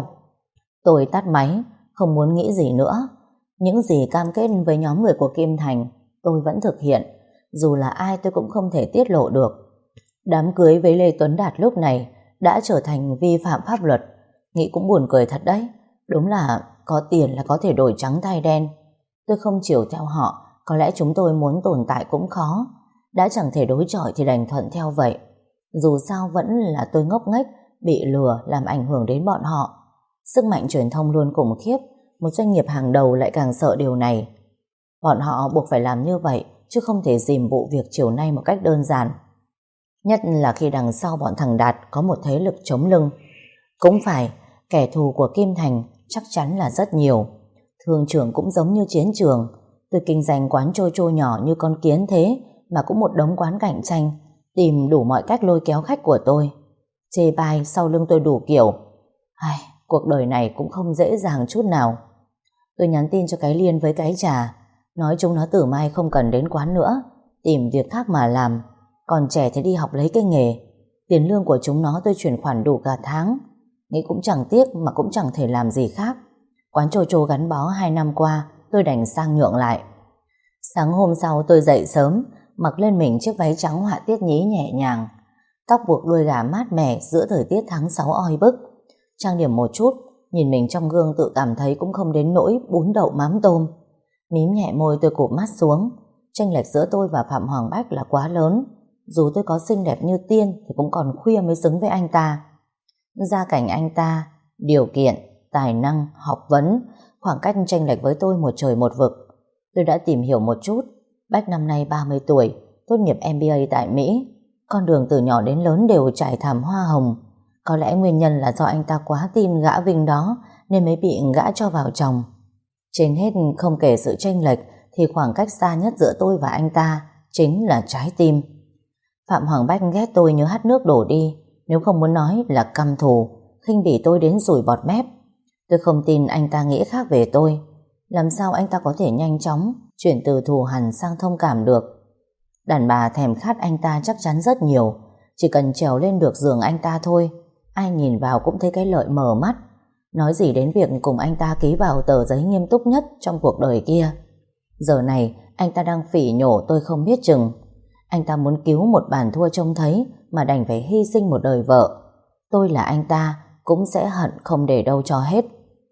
Tôi tắt máy, không muốn nghĩ gì nữa. Những gì cam kết với nhóm người của Kim Thành, tôi vẫn thực hiện. Dù là ai tôi cũng không thể tiết lộ được. Đám cưới với Lê Tuấn Đạt lúc này đã trở thành vi phạm pháp luật. Nghĩ cũng buồn cười thật đấy. Đúng là có tiền là có thể đổi trắng thay đen. Tôi không chiều theo họ, có lẽ chúng tôi muốn tồn tại cũng khó. Đã chẳng thể đối chọi thì đành thuận theo vậy. Dù sao vẫn là tôi ngốc nghếch, bị lừa làm ảnh hưởng đến bọn họ. Sức mạnh truyền thông luôn khủng khiếp. Một doanh nghiệp hàng đầu lại càng sợ điều này. Bọn họ buộc phải làm như vậy, chứ không thể dìm vụ việc chiều nay một cách đơn giản. Nhất là khi đằng sau bọn thằng Đạt có một thế lực chống lưng. Cũng phải, kẻ thù của Kim Thành chắc chắn là rất nhiều. Thương trường cũng giống như chiến trường. Tôi kinh doanh quán trôi trôi nhỏ như con kiến thế mà cũng một đống quán cạnh tranh, tìm đủ mọi cách lôi kéo khách của tôi. Chê bai sau lưng tôi đủ kiểu. Ai, cuộc đời này cũng không dễ dàng chút nào. Tôi nhắn tin cho cái Liên với cái Trà, nói chúng nó từ mai không cần đến quán nữa, tìm việc khác mà làm. Còn trẻ thì đi học lấy cái nghề. Tiền lương của chúng nó tôi chuyển khoản đủ cả tháng. Nghĩ cũng chẳng tiếc mà cũng chẳng thể làm gì khác. Quán trôi trôi gắn bó 2 năm qua, tôi đành sang nhượng lại. Sáng hôm sau tôi dậy sớm, mặc lên mình chiếc váy trắng họa tiết nhí nhẹ nhàng, tóc buộc đuôi gà mát mẻ giữa thời tiết tháng 6 oi bức. Trang điểm một chút, nhìn mình trong gương tự cảm thấy cũng không đến nỗi bún đậu mắm tôm. Mím nhẹ môi tôi cụp mắt xuống. Chênh lệch giữa tôi và Phạm Hoàng Bách là quá lớn. Dù tôi có xinh đẹp như tiên thì cũng còn khuya mới xứng với anh ta. Gia cảnh anh ta, điều kiện, tài năng, học vấn, khoảng cách chênh lệch với tôi một trời một vực. Tôi đã tìm hiểu một chút. Bách năm nay 30 tuổi, tốt nghiệp MBA tại Mỹ. Con đường từ nhỏ đến lớn đều trải thảm hoa hồng. Có lẽ nguyên nhân là do anh ta quá tin gã Vinh đó nên mới bị gã cho vào chồng. Trên hết không kể sự chênh lệch thì khoảng cách xa nhất giữa tôi và anh ta chính là trái tim. Phạm Hoàng Bách ghét tôi như hắt nước đổ đi, nếu không muốn nói là căm thù, khinh bỉ tôi đến sùi bọt mép. Tôi không tin anh ta nghĩ khác về tôi. Làm sao anh ta có thể nhanh chóng chuyển từ thù hằn sang thông cảm được? Đàn bà thèm khát anh ta chắc chắn rất nhiều. Chỉ cần trèo lên được giường anh ta thôi, ai nhìn vào cũng thấy cái lợi mở mắt. Nói gì đến việc cùng anh ta ký vào tờ giấy nghiêm túc nhất trong cuộc đời kia. Giờ này anh ta đang phỉ nhổ tôi không biết chừng. Anh ta muốn cứu một bàn thua trông thấy mà đành phải hy sinh một đời vợ. Tôi là anh ta cũng sẽ hận không để đâu cho hết.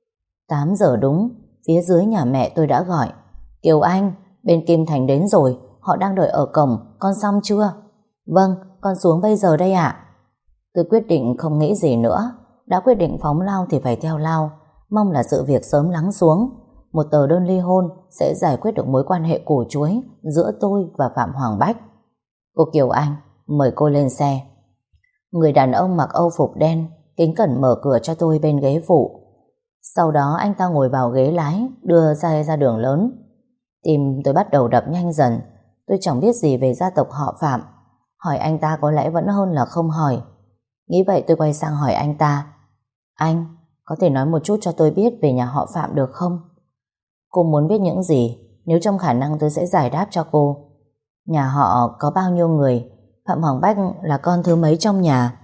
8 giờ đúng, phía dưới nhà mẹ tôi đã gọi. Kiều Anh, bên Kim Thành đến rồi, họ đang đợi ở cổng, con xong chưa? Vâng, con xuống bây giờ đây ạ. Tôi quyết định không nghĩ gì nữa. Đã quyết định phóng lao thì phải theo lao. Mong là sự việc sớm lắng xuống. Một tờ đơn ly hôn sẽ giải quyết được mối quan hệ củ chuối giữa tôi và Phạm Hoàng Bách. Cô Kiều Anh, mời cô lên xe. Người đàn ông mặc âu phục đen kính cẩn mở cửa cho tôi bên ghế phụ. Sau đó anh ta ngồi vào ghế lái, đưa xe ra đường lớn. Tim tôi bắt đầu đập nhanh dần. Tôi chẳng biết gì về gia tộc họ Phạm. Hỏi anh ta có lẽ vẫn hơn là không hỏi. Nghĩ vậy tôi quay sang hỏi anh ta. Anh, có thể nói một chút cho tôi biết về nhà họ Phạm được không? Cô muốn biết những gì? Nếu trong khả năng tôi sẽ giải đáp cho cô. Nhà họ có bao nhiêu người? Phạm Hoàng Bách là con thứ mấy trong nhà?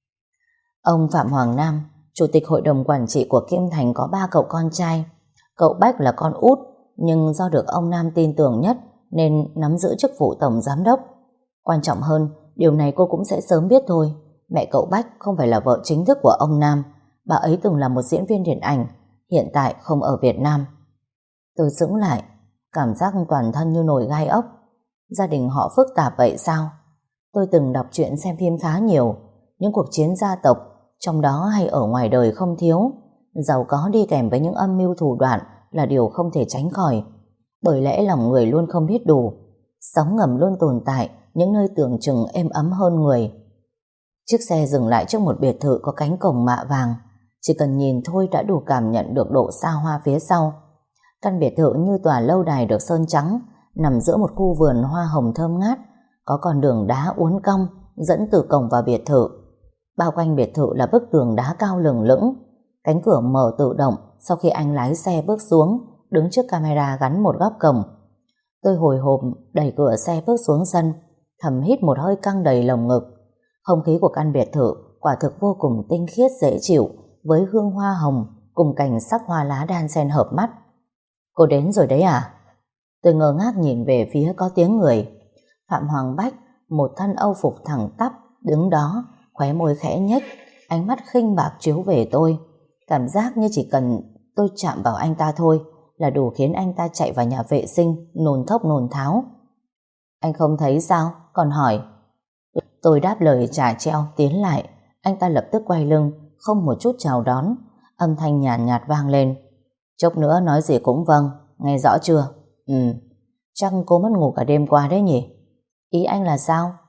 Ông Phạm Hoàng Nam, chủ tịch hội đồng quản trị của Kim Thành, có 3 cậu con trai. Cậu Bách là con út, nhưng do được ông Nam tin tưởng nhất nên nắm giữ chức vụ tổng giám đốc. Quan trọng hơn, điều này cô cũng sẽ sớm biết thôi. Mẹ cậu Bách không phải là vợ chính thức của ông Nam. Bà ấy từng là một diễn viên điện ảnh, hiện tại không ở Việt Nam. Tôi sững lại, cảm giác toàn thân như nổi gai ốc. Gia đình họ phức tạp vậy sao? Tôi từng đọc truyện xem phim khá nhiều. Những cuộc chiến gia tộc, trong đó hay ở ngoài đời không thiếu. Giàu có đi kèm với những âm mưu thủ đoạn là điều không thể tránh khỏi. Bởi lẽ lòng người luôn không biết đủ. Sóng ngầm luôn tồn tại những nơi tưởng chừng êm ấm hơn người. Chiếc xe dừng lại trước một biệt thự có cánh cổng mạ vàng. Chỉ cần nhìn thôi đã đủ cảm nhận được độ xa hoa phía sau. Căn biệt thự như tòa lâu đài được sơn trắng, nằm giữa một khu vườn hoa hồng thơm ngát. Có con đường đá uốn cong dẫn từ cổng vào biệt thự. Bao quanh biệt thự là bức tường đá cao lừng lững. Cánh cửa mở tự động sau khi anh lái xe bước xuống, đứng trước camera gắn một góc cổng. Tôi hồi hộp đẩy cửa xe bước xuống sân, thầm hít một hơi căng đầy lồng ngực. Không khí của căn biệt thự quả thực vô cùng tinh khiết dễ chịu, với hương hoa hồng cùng cảnh sắc hoa lá đan xen hợp mắt. Cô đến rồi đấy à? Tôi ngơ ngác nhìn về phía có tiếng người. Phạm Hoàng Bách, một thân âu phục thẳng tắp, đứng đó, khóe môi khẽ nhếch, ánh mắt khinh bạc chiếu về tôi. Cảm giác như chỉ cần tôi chạm vào anh ta thôi là đủ khiến anh ta chạy vào nhà vệ sinh, nôn thốc nôn tháo. Anh không thấy sao? Còn hỏi. Tôi đáp lời trả treo tiến lại. Anh ta lập tức quay lưng, không một chút chào đón. Âm thanh nhàn nhạt vang lên. Chốc nữa nói gì cũng vâng, nghe rõ chưa? Chắc cô mất ngủ cả đêm qua đấy nhỉ? Ý anh là sao?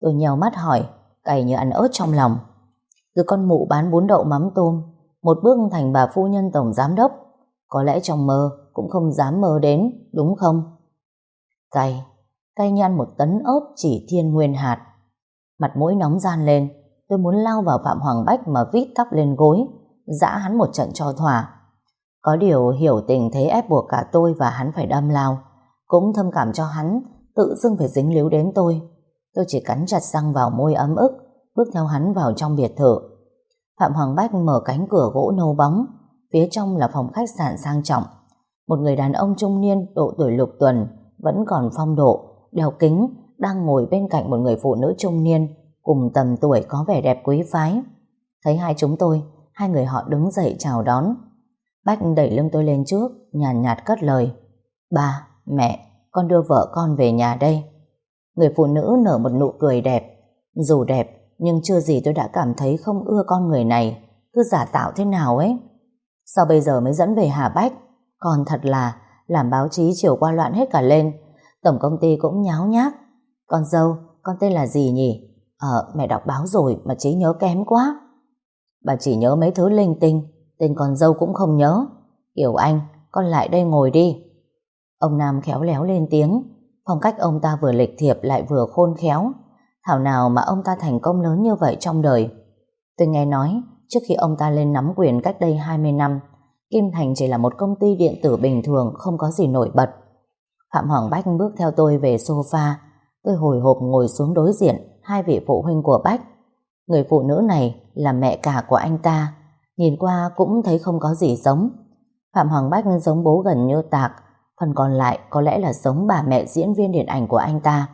Tôi nheo mắt hỏi, cay như ăn ớt trong lòng. Từ con mụ bán bún đậu mắm tôm, một bước thành bà phu nhân tổng giám đốc, có lẽ trong mơ cũng không dám mơ đến, đúng không? Cay, cay như ăn một tấn ớt chỉ thiên nguyên hạt. Mặt mũi nóng ran lên, tôi muốn lao vào Phạm Hoàng Bách mà vít tóc lên gối, giã hắn một trận cho thỏa. Có điều hiểu tình thế ép buộc cả tôi và hắn phải đâm lao, cũng thâm cảm cho hắn tự dưng phải dính líu đến tôi. Tôi chỉ cắn chặt răng vào môi ấm ức, bước theo hắn vào trong biệt thự. Phạm Hoàng Bách mở cánh cửa gỗ nâu bóng, phía trong là phòng khách sạn sang trọng. Một người đàn ông trung niên độ tuổi lục tuần, vẫn còn phong độ, đeo kính, đang ngồi bên cạnh một người phụ nữ trung niên cùng tầm tuổi có vẻ đẹp quý phái. Thấy hai chúng tôi, hai người họ đứng dậy chào đón. Bách đẩy lưng tôi lên trước, nhàn nhạt cất lời: Ba, mẹ, con đưa vợ con về nhà đây. Người phụ nữ nở một nụ cười đẹp. Dù đẹp, nhưng chưa gì tôi đã cảm thấy không ưa con người này, cứ giả tạo thế nào ấy. Sao bây giờ mới dẫn về hả Bách? Còn thật là làm báo chí chiều qua loạn hết cả lên, tổng công ty cũng nháo nhác. Con dâu, con tên là gì nhỉ? Mẹ đọc báo rồi mà trí nhớ kém quá. Bà chỉ nhớ mấy thứ linh tinh, tên con dâu cũng không nhớ. Kiều Anh, con lại đây ngồi đi. Ông Nam khéo léo lên tiếng. Phong cách ông ta vừa lịch thiệp lại vừa khôn khéo. Thảo nào mà ông ta thành công lớn như vậy trong đời. Tôi nghe nói trước khi ông ta lên nắm quyền cách đây 20 năm, Kim Thành chỉ là một công ty điện tử bình thường, không có gì nổi bật. Phạm Hoàng Bách bước theo tôi về sofa. Tôi hồi hộp ngồi xuống đối diện hai vị phụ huynh của Bách. Người phụ nữ này là mẹ cả của anh ta, nhìn qua cũng thấy không có gì giống. Phạm Hoàng Bách giống bố gần như tạc, phần còn lại có lẽ là giống bà mẹ diễn viên điện ảnh của anh ta.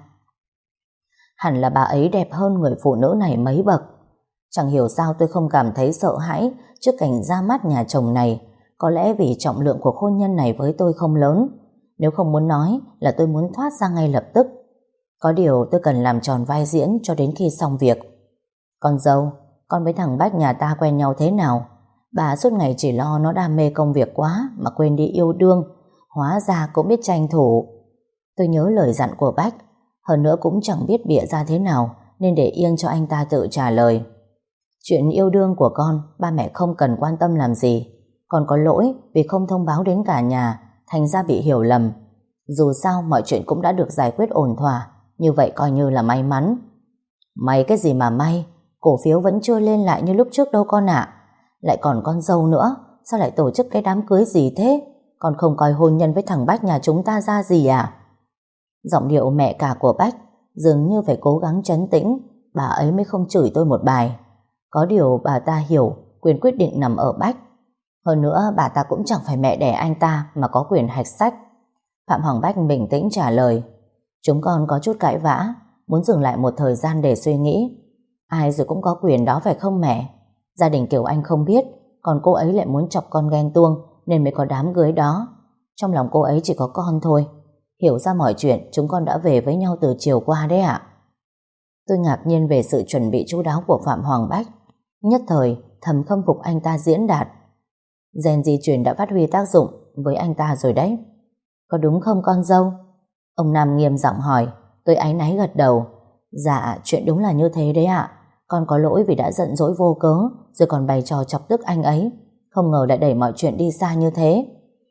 Hẳn là bà ấy đẹp hơn người phụ nữ này mấy bậc. Chẳng hiểu sao tôi không cảm thấy sợ hãi trước cảnh ra mắt nhà chồng này. Có lẽ vì trọng lượng của hôn nhân này với tôi không lớn. Nếu không muốn nói là tôi muốn thoát ra ngay lập tức. Có điều tôi cần làm tròn vai diễn cho đến khi xong việc. Con dâu, con với thằng Bách nhà ta quen nhau thế nào? Bà suốt ngày chỉ lo nó đam mê công việc quá mà quên đi yêu đương. Hóa ra cũng biết tranh thủ. Tôi nhớ lời dặn của Bách. Hơn nữa cũng chẳng biết bịa ra thế nào, nên để yên cho anh ta tự trả lời. Chuyện yêu đương của con, ba mẹ không cần quan tâm làm gì. Con có lỗi vì không thông báo đến cả nhà, thành ra bị hiểu lầm. Dù sao mọi chuyện cũng đã được giải quyết ổn thỏa, như vậy coi như là may mắn. May cái gì mà may, cổ phiếu vẫn chưa lên lại như lúc trước đâu con ạ. Lại còn con dâu nữa, sao lại tổ chức cái đám cưới gì thế? Con không coi hôn nhân với thằng Bách nhà chúng ta ra gì à? Giọng điệu mẹ cả của Bách dường như phải cố gắng trấn tĩnh, bà ấy mới không chửi tôi một bài. Có điều bà ta hiểu quyền quyết định nằm ở Bách. Hơn nữa bà ta cũng chẳng phải mẹ đẻ anh ta mà có quyền hạch sách. Phạm Hoàng Bách bình tĩnh trả lời: Chúng con có chút cãi vã, muốn dừng lại một thời gian để suy nghĩ. Ai rồi cũng có quyền đó phải không mẹ? Gia đình Kiều Anh không biết, còn cô ấy lại muốn chọc con ghen tuông nên mới có đám cưới đó. Trong lòng cô ấy chỉ có con thôi. Hiểu ra mọi chuyện, chúng con đã về với nhau từ chiều qua đấy ạ. Tôi ngạc nhiên về sự chuẩn bị chu đáo của Phạm Hoàng Bách. Nhất thời thầm khâm phục anh ta diễn đạt. Gen di truyền đã phát huy tác dụng với anh ta rồi đấy. Có đúng không con dâu? Ông Nam nghiêm giọng hỏi. Tôi áy náy gật đầu. Dạ, chuyện đúng là như thế đấy ạ. Con có lỗi vì đã giận dỗi vô cớ, rồi còn bày trò chọc tức anh ấy. Không ngờ lại đẩy mọi chuyện đi xa như thế.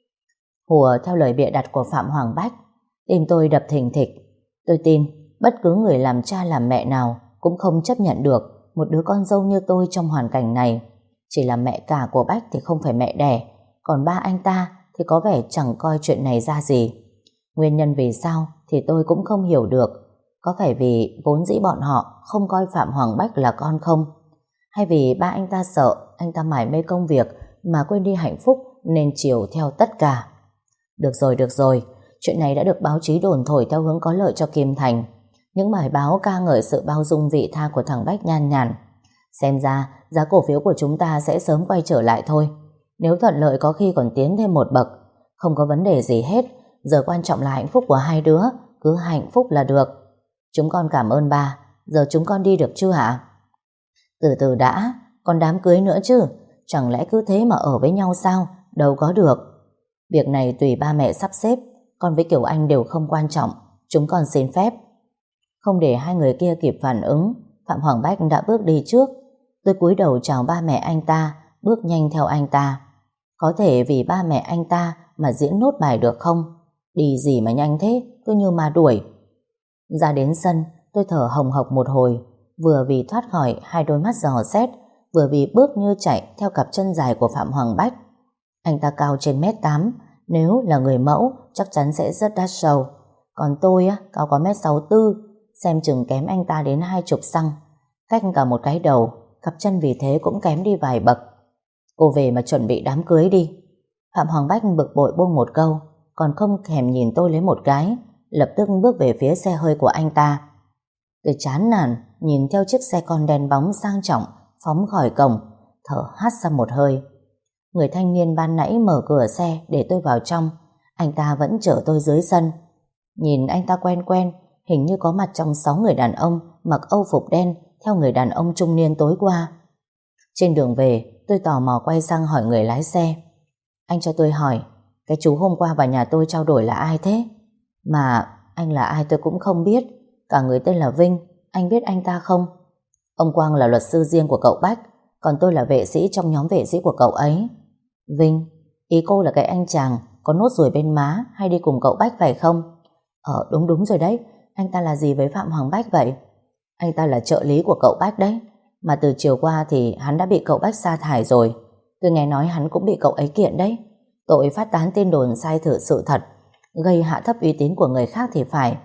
Hùa theo lời bịa đặt của Phạm Hoàng Bách, tim tôi đập thình thịch. Tôi tin bất cứ người làm cha làm mẹ nào cũng không chấp nhận được một đứa con dâu như tôi trong hoàn cảnh này. Chỉ là mẹ cả của Bách thì không phải mẹ đẻ, còn ba anh ta thì có vẻ chẳng coi chuyện này ra gì. Nguyên nhân vì sao thì tôi cũng không hiểu được. Có phải vì vốn dĩ bọn họ không coi Phạm Hoàng Bách là con không? Hay vì ba anh ta sợ anh ta mải mê công việc mà quên đi hạnh phúc nên chiều theo tất cả? Được rồi, chuyện này đã được báo chí đồn thổi theo hướng có lợi cho Kim Thành. Những bài báo ca ngợi sự bao dung vị tha của thằng Bách nhan nhản. Xem ra giá cổ phiếu của chúng ta sẽ sớm quay trở lại thôi. Nếu thuận lợi có khi còn tiến thêm một bậc. Không có vấn đề gì hết. Giờ quan trọng là hạnh phúc của hai đứa. Cứ hạnh phúc là được. Chúng con cảm ơn ba. Giờ chúng con đi được chưa hả? Từ từ đã, còn đám cưới nữa chứ. Chẳng lẽ cứ thế mà ở với nhau sao? Đâu có được. Việc này tùy ba mẹ sắp xếp. Con với Kiều Anh đều không quan trọng. Chúng con xin phép. Không để hai người kia kịp phản ứng, Phạm Hoàng Bách đã bước đi trước. Tôi cúi đầu chào ba mẹ anh ta, bước nhanh theo anh ta. Có thể vì ba mẹ anh ta mà diễn nốt bài được không? Đi gì mà nhanh thế, tôi như ma đuổi. Ra đến sân, tôi thở hồng hộc một hồi, vừa vì thoát khỏi hai đôi mắt dò xét, vừa vì bước như chạy theo cặp chân dài của Phạm Hoàng Bách. Anh ta cao trên 1m8, nếu là người mẫu chắc chắn sẽ rất đắt sâu. Còn tôi cao có 1m64, xem chừng kém anh ta đến 20 xăng. Cách cả một cái đầu, cặp chân vì thế cũng kém đi vài bậc. Cô về mà chuẩn bị đám cưới đi. Phạm Hoàng Bách bực bội buông một câu, còn không thèm nhìn tôi lấy một cái, lập tức bước về phía xe hơi của anh ta. Tôi chán nản nhìn theo chiếc xe con đen bóng sang trọng phóng khỏi cổng, thở hắt ra một hơi. Người thanh niên ban nãy mở cửa xe để tôi vào trong, anh ta vẫn chở tôi dưới sân. Nhìn anh ta quen quen, hình như có mặt trong 6 người đàn ông mặc âu phục đen theo người đàn ông trung niên tối qua. Trên đường về, tôi tò mò quay sang hỏi người lái xe. Anh cho tôi hỏi, cái chú hôm qua vào nhà tôi trao đổi là ai thế? Mà anh là ai tôi cũng không biết, cả người tên là Vinh, anh biết anh ta không? Ông Quang là luật sư riêng của cậu Bách, còn tôi là vệ sĩ trong nhóm vệ sĩ của cậu ấy. Vinh, ý cô là cái anh chàng có nốt ruồi bên má hay đi cùng cậu Bách phải không? Đúng rồi đấy, anh ta là gì với Phạm Hoàng Bách vậy? Anh ta là trợ lý của cậu Bách đấy, mà từ chiều qua thì hắn đã bị cậu Bách sa thải rồi. Tôi nghe nói hắn cũng bị cậu ấy kiện đấy, tội phát tán tin đồn sai sự thật, gây hạ thấp uy tín của người khác thì phải.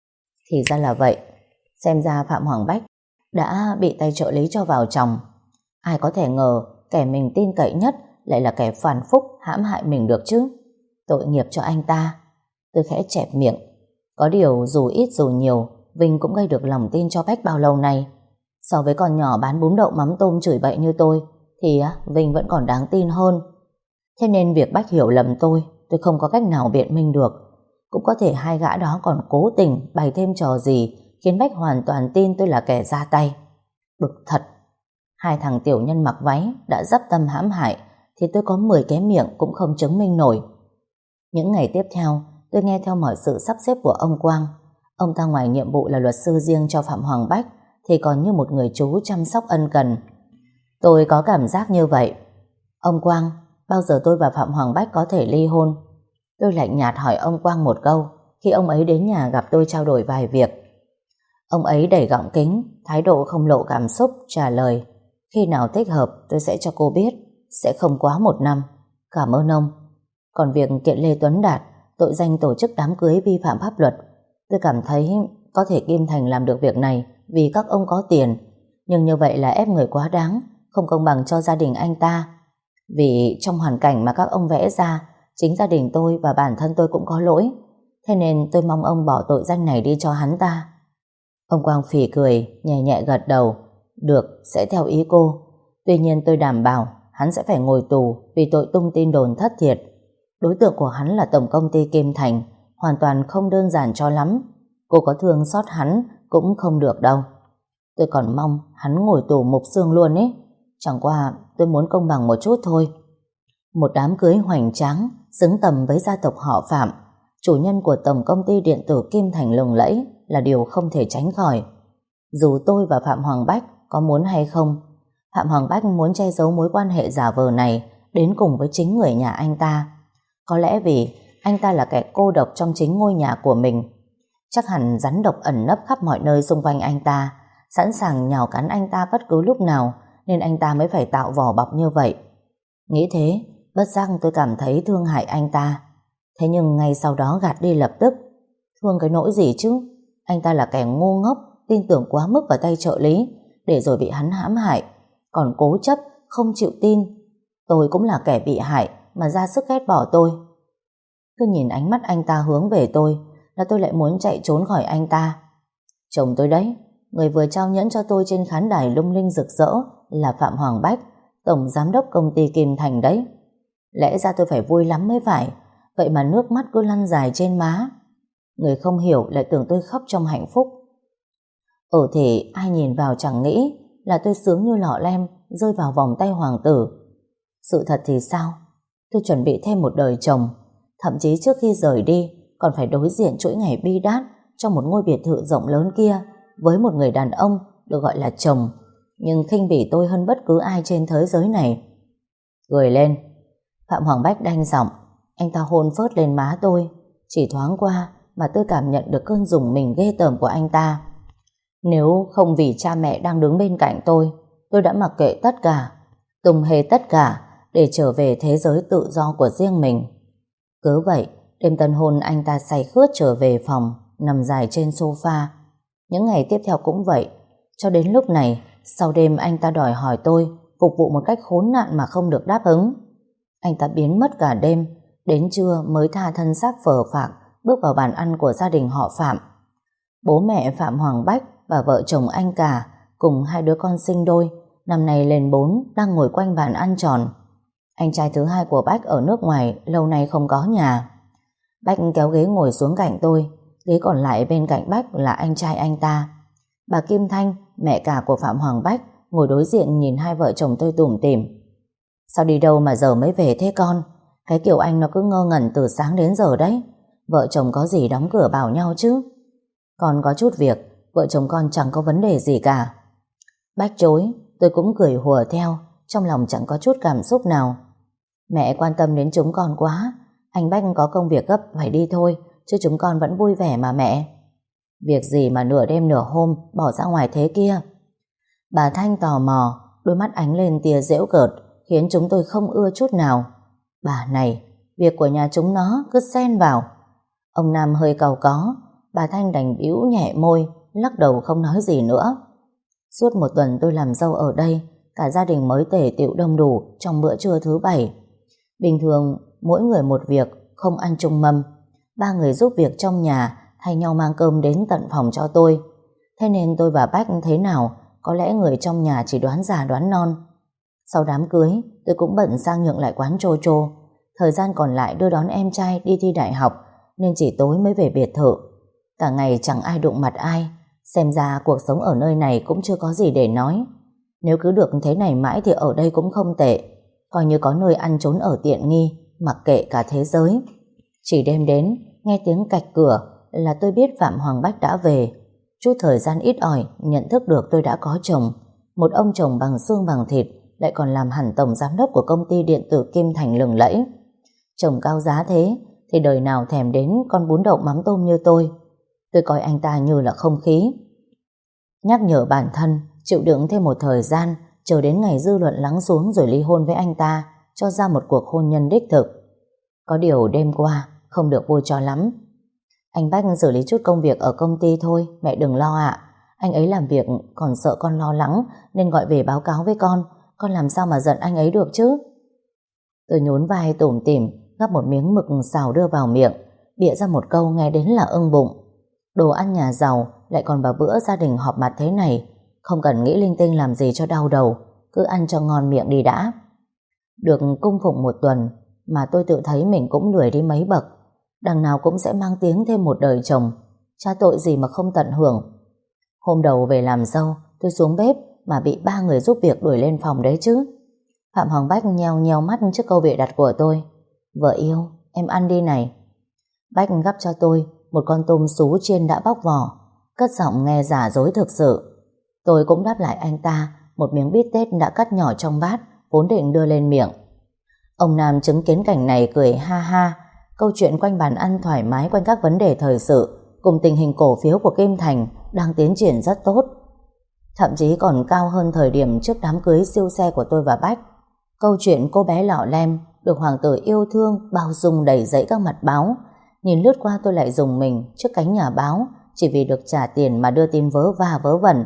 Thì ra là vậy, xem ra Phạm Hoàng Bách đã bị tay trợ lý cho vào chồng. Ai có thể ngờ kẻ mình tin cậy nhất lại là kẻ phản phúc hãm hại mình được chứ. Tội nghiệp cho anh ta. Tôi khẽ chẹp miệng. Có điều dù ít dù nhiều, Vinh cũng gây được lòng tin cho Bách bao lâu nay. So với con nhỏ bán bún đậu mắm tôm chửi bậy như tôi thì Vinh vẫn còn đáng tin hơn. Thế nên việc Bách hiểu lầm tôi không có cách nào biện minh được. Cũng có thể hai gã đó còn cố tình bày thêm trò gì khiến Bách hoàn toàn tin tôi là kẻ ra tay. Bực thật. Hai thằng tiểu nhân mặc váy đã dấp tâm hãm hại thì tôi có 10 cái miệng cũng không chứng minh nổi. Những ngày tiếp theo, tôi nghe theo mọi sự sắp xếp của ông Quang. Ông ta ngoài nhiệm vụ là luật sư riêng cho Phạm Hoàng Bách thì còn như một người chú chăm sóc ân cần. Tôi có cảm giác như vậy. Ông Quang, bao giờ tôi và Phạm Hoàng Bách có thể ly hôn? Tôi lạnh nhạt hỏi ông Quang một câu khi ông ấy đến nhà gặp tôi trao đổi vài việc. Ông ấy đẩy gọng kính, thái độ không lộ cảm xúc, trả lời: khi nào thích hợp tôi sẽ cho cô biết, sẽ không quá 1 năm. Cảm ơn ông. Còn việc kiện Lê Tuấn Đạt tội danh tổ chức đám cưới vi phạm pháp luật, tôi cảm thấy có thể Kim Thành làm được việc này vì các ông có tiền, nhưng như vậy là ép người quá đáng, không công bằng cho gia đình anh ta. Vì trong hoàn cảnh mà các ông vẽ ra, chính gia đình tôi và bản thân tôi cũng có lỗi, thế nên tôi mong ông bỏ tội danh này đi cho hắn ta. Ông Quang phì cười, nhẹ nhẹ gật đầu. Được, sẽ theo ý cô. Tuy nhiên tôi đảm bảo hắn sẽ phải ngồi tù vì tội tung tin đồn thất thiệt. Đối tượng của hắn là tổng công ty Kim Thành, hoàn toàn không đơn giản cho lắm. Cô có thương xót hắn cũng không được đâu. Tôi còn mong hắn ngồi tù mục xương luôn ấy. Chẳng qua tôi muốn công bằng một chút thôi. Một đám cưới hoành tráng, xứng tầm với gia tộc họ Phạm, chủ nhân của tổng công ty điện tử Kim Thành lừng lẫy, là điều không thể tránh khỏi. Dù tôi và Phạm Hoàng Bách có muốn hay không, Phạm Hoàng Bách muốn che giấu mối quan hệ giả vờ này đến cùng với chính người nhà anh ta. Có lẽ vì anh ta là kẻ cô độc trong chính ngôi nhà của mình. Chắc hẳn rắn độc ẩn nấp khắp mọi nơi xung quanh anh ta, sẵn sàng nhào cắn anh ta bất cứ lúc nào, nên anh ta mới phải tạo vỏ bọc như vậy. Nghĩ thế, bất giác tôi cảm thấy thương hại anh ta. Thế nhưng ngay sau đó gạt đi lập tức. Thương cái nỗi gì chứ? Anh ta là kẻ ngu ngốc, tin tưởng quá mức vào tay trợ lý, để rồi bị hắn hãm hại, còn cố chấp, không chịu tin. Tôi cũng là kẻ bị hại mà ra sức ghét bỏ tôi. Cứ nhìn ánh mắt anh ta hướng về tôi là tôi lại muốn chạy trốn khỏi anh ta. Chồng tôi đấy, người vừa trao nhẫn cho tôi trên khán đài lung linh rực rỡ là Phạm Hoàng Bách, tổng giám đốc công ty Kim Thành đấy. Lẽ ra tôi phải vui lắm mới phải, vậy mà nước mắt cứ lăn dài trên má. Người không hiểu lại tưởng tôi khóc trong hạnh phúc. Thì ai nhìn vào chẳng nghĩ là tôi sướng như lọ lem rơi vào vòng tay hoàng tử. Sự thật thì sao? Tôi chuẩn bị thêm một đời chồng, thậm chí trước khi rời đi còn phải đối diện chuỗi ngày bi đát trong một ngôi biệt thự rộng lớn kia với một người đàn ông được gọi là chồng, nhưng khinh bỉ tôi hơn bất cứ ai trên thế giới này. Cười lên. Phạm Hoàng Bách đanh giọng. Anh ta hôn phớt lên má tôi. Chỉ thoáng qua mà tôi cảm nhận được cơn rùng mình ghê tởm của anh ta. Nếu không vì cha mẹ đang đứng bên cạnh tôi đã mặc kệ tất cả, tung hê tất cả để trở về thế giới tự do của riêng mình. Cứ vậy, đêm tân hôn anh ta say khướt trở về phòng, nằm dài trên sofa. Những ngày tiếp theo cũng vậy, cho đến lúc này, sau đêm anh ta đòi hỏi tôi phục vụ một cách khốn nạn mà không được đáp ứng. Anh ta biến mất cả đêm, đến trưa mới tha thân xác phờ phạc bước vào bàn ăn của gia đình họ Phạm. Bố mẹ Phạm Hoàng Bách và vợ chồng anh cả cùng hai đứa con sinh đôi, năm nay lên 4, đang ngồi quanh bàn ăn tròn. Anh trai thứ hai của Bách ở nước ngoài, lâu nay không có nhà. Bách kéo ghế ngồi xuống cạnh tôi, ghế còn lại bên cạnh Bách là anh trai anh ta. Bà Kim Thanh, mẹ cả của Phạm Hoàng Bách, ngồi đối diện nhìn hai vợ chồng tôi tủm tỉm. Sao đi đâu mà giờ mới về thế con? Cái kiểu anh nó cứ ngơ ngẩn từ sáng đến giờ đấy. Vợ chồng có gì đóng cửa bảo nhau chứ. Con có chút việc, vợ chồng con chẳng có vấn đề gì cả. Bách chối, tôi cũng cười hùa theo, trong lòng chẳng có chút cảm xúc nào. Mẹ quan tâm đến chúng con quá. Anh Bách có công việc gấp phải đi thôi, chứ chúng con vẫn vui vẻ mà mẹ. Việc gì mà nửa đêm nửa hôm bỏ ra ngoài thế kia? Bà Thanh tò mò, đôi mắt ánh lên tia giễu cợt, khiến chúng tôi không ưa chút nào. Bà này, việc của nhà chúng nó cứ xen vào. Ông Nam hơi cau có, bà Thanh đành bĩu nhẹ môi, lắc đầu không nói gì nữa. Suốt một tuần tôi làm dâu ở đây, cả gia đình mới tề tựu đông đủ trong bữa trưa thứ bảy. Bình thường mỗi người một việc, không ăn chung mâm. Ba người giúp việc trong nhà, thay nhau mang cơm đến tận phòng cho tôi. Thế nên tôi và Bách thế nào, có lẽ người trong nhà chỉ đoán già đoán non. Sau đám cưới, tôi cũng bận sang nhượng lại quán Chô Chô. Thời gian còn lại đưa đón em trai đi thi đại học, nên chỉ tối mới về biệt thự. Cả ngày chẳng ai đụng mặt ai. Xem ra cuộc sống ở nơi này cũng chưa có gì để nói. Nếu cứ được thế này mãi thì ở đây cũng không tệ. Coi như có nơi ăn trốn ở tiện nghi, mặc kệ cả thế giới. Chỉ đêm đến, nghe tiếng cạch cửa là tôi biết Phạm Hoàng Bách đã về. Chút thời gian ít ỏi, nhận thức được tôi đã có chồng. Một ông chồng bằng xương bằng thịt, lại còn làm hẳn tổng giám đốc của công ty điện tử Kim Thành lừng lẫy. Chồng cao giá thế thì đời nào thèm đến con bún đậu mắm tôm như tôi. Tôi coi anh ta như là không khí. Nhắc nhở bản thân chịu đựng thêm một thời gian, chờ đến ngày dư luận lắng xuống rồi ly hôn với anh ta, cho ra một cuộc hôn nhân đích thực. Có điều đêm qua không được vui cho lắm. Anh Bách xử lý chút công việc ở công ty thôi, mẹ đừng lo ạ. Anh ấy làm việc còn sợ con lo lắng nên gọi về báo cáo với con làm sao mà giận anh ấy được chứ. Tôi nhún vai tủm tỉm, gắp một miếng mực xào đưa vào miệng, bịa ra một câu nghe đến là ưng bụng. Đồ ăn nhà giàu, lại còn vào bữa gia đình họp mặt thế này, không cần nghĩ linh tinh làm gì cho đau đầu, cứ ăn cho ngon miệng đi đã. Được cung phụng một tuần mà tôi tự thấy mình cũng lười đi mấy bậc. Đằng nào cũng sẽ mang tiếng thêm một đời chồng, cha tội gì mà không tận hưởng. Hôm đầu về làm dâu, tôi xuống bếp mà bị ba người giúp việc đuổi lên phòng đấy chứ. Phạm Hoàng Bách nheo nheo mắt trước câu bịa đặt của tôi. Vợ yêu, em ăn đi này. Bách gắp cho tôi một con tôm sú chiên đã bóc vỏ, cất giọng nghe giả dối thực sự. Tôi cũng đáp lại anh ta một miếng bít tết đã cắt nhỏ trong bát, vốn định đưa lên miệng. Ông Nam chứng kiến cảnh này cười ha ha. Câu chuyện quanh bàn ăn thoải mái quanh các vấn đề thời sự cùng tình hình cổ phiếu của Kim Thành đang tiến triển rất tốt, thậm chí còn cao hơn thời điểm trước đám cưới siêu xe của tôi và Bách. Câu chuyện cô bé lọ lem được hoàng tử yêu thương bao dung đầy dẫy các mặt báo. Nhìn lướt qua tôi lại rùng mình trước cánh nhà báo chỉ vì được trả tiền mà đưa tin vớ va vớ vẩn.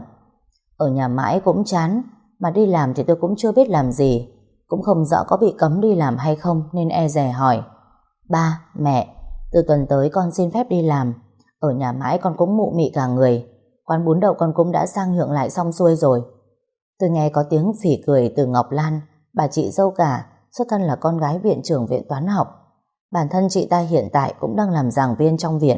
Ở nhà mãi cũng chán, mà đi làm thì tôi cũng chưa biết làm gì, cũng không rõ có bị cấm đi làm hay không nên e dè hỏi. Ba, mẹ, từ tuần tới con xin phép đi làm. Ở nhà mãi con cũng mụ mị cả người. Quán bún đậu con cũng đã sang nhượng lại xong xuôi rồi. Tôi nghe có tiếng phỉ cười từ Ngọc Lan, bà chị dâu cả, xuất thân là con gái viện trưởng viện toán học. Bản thân chị ta hiện tại cũng đang làm giảng viên trong viện.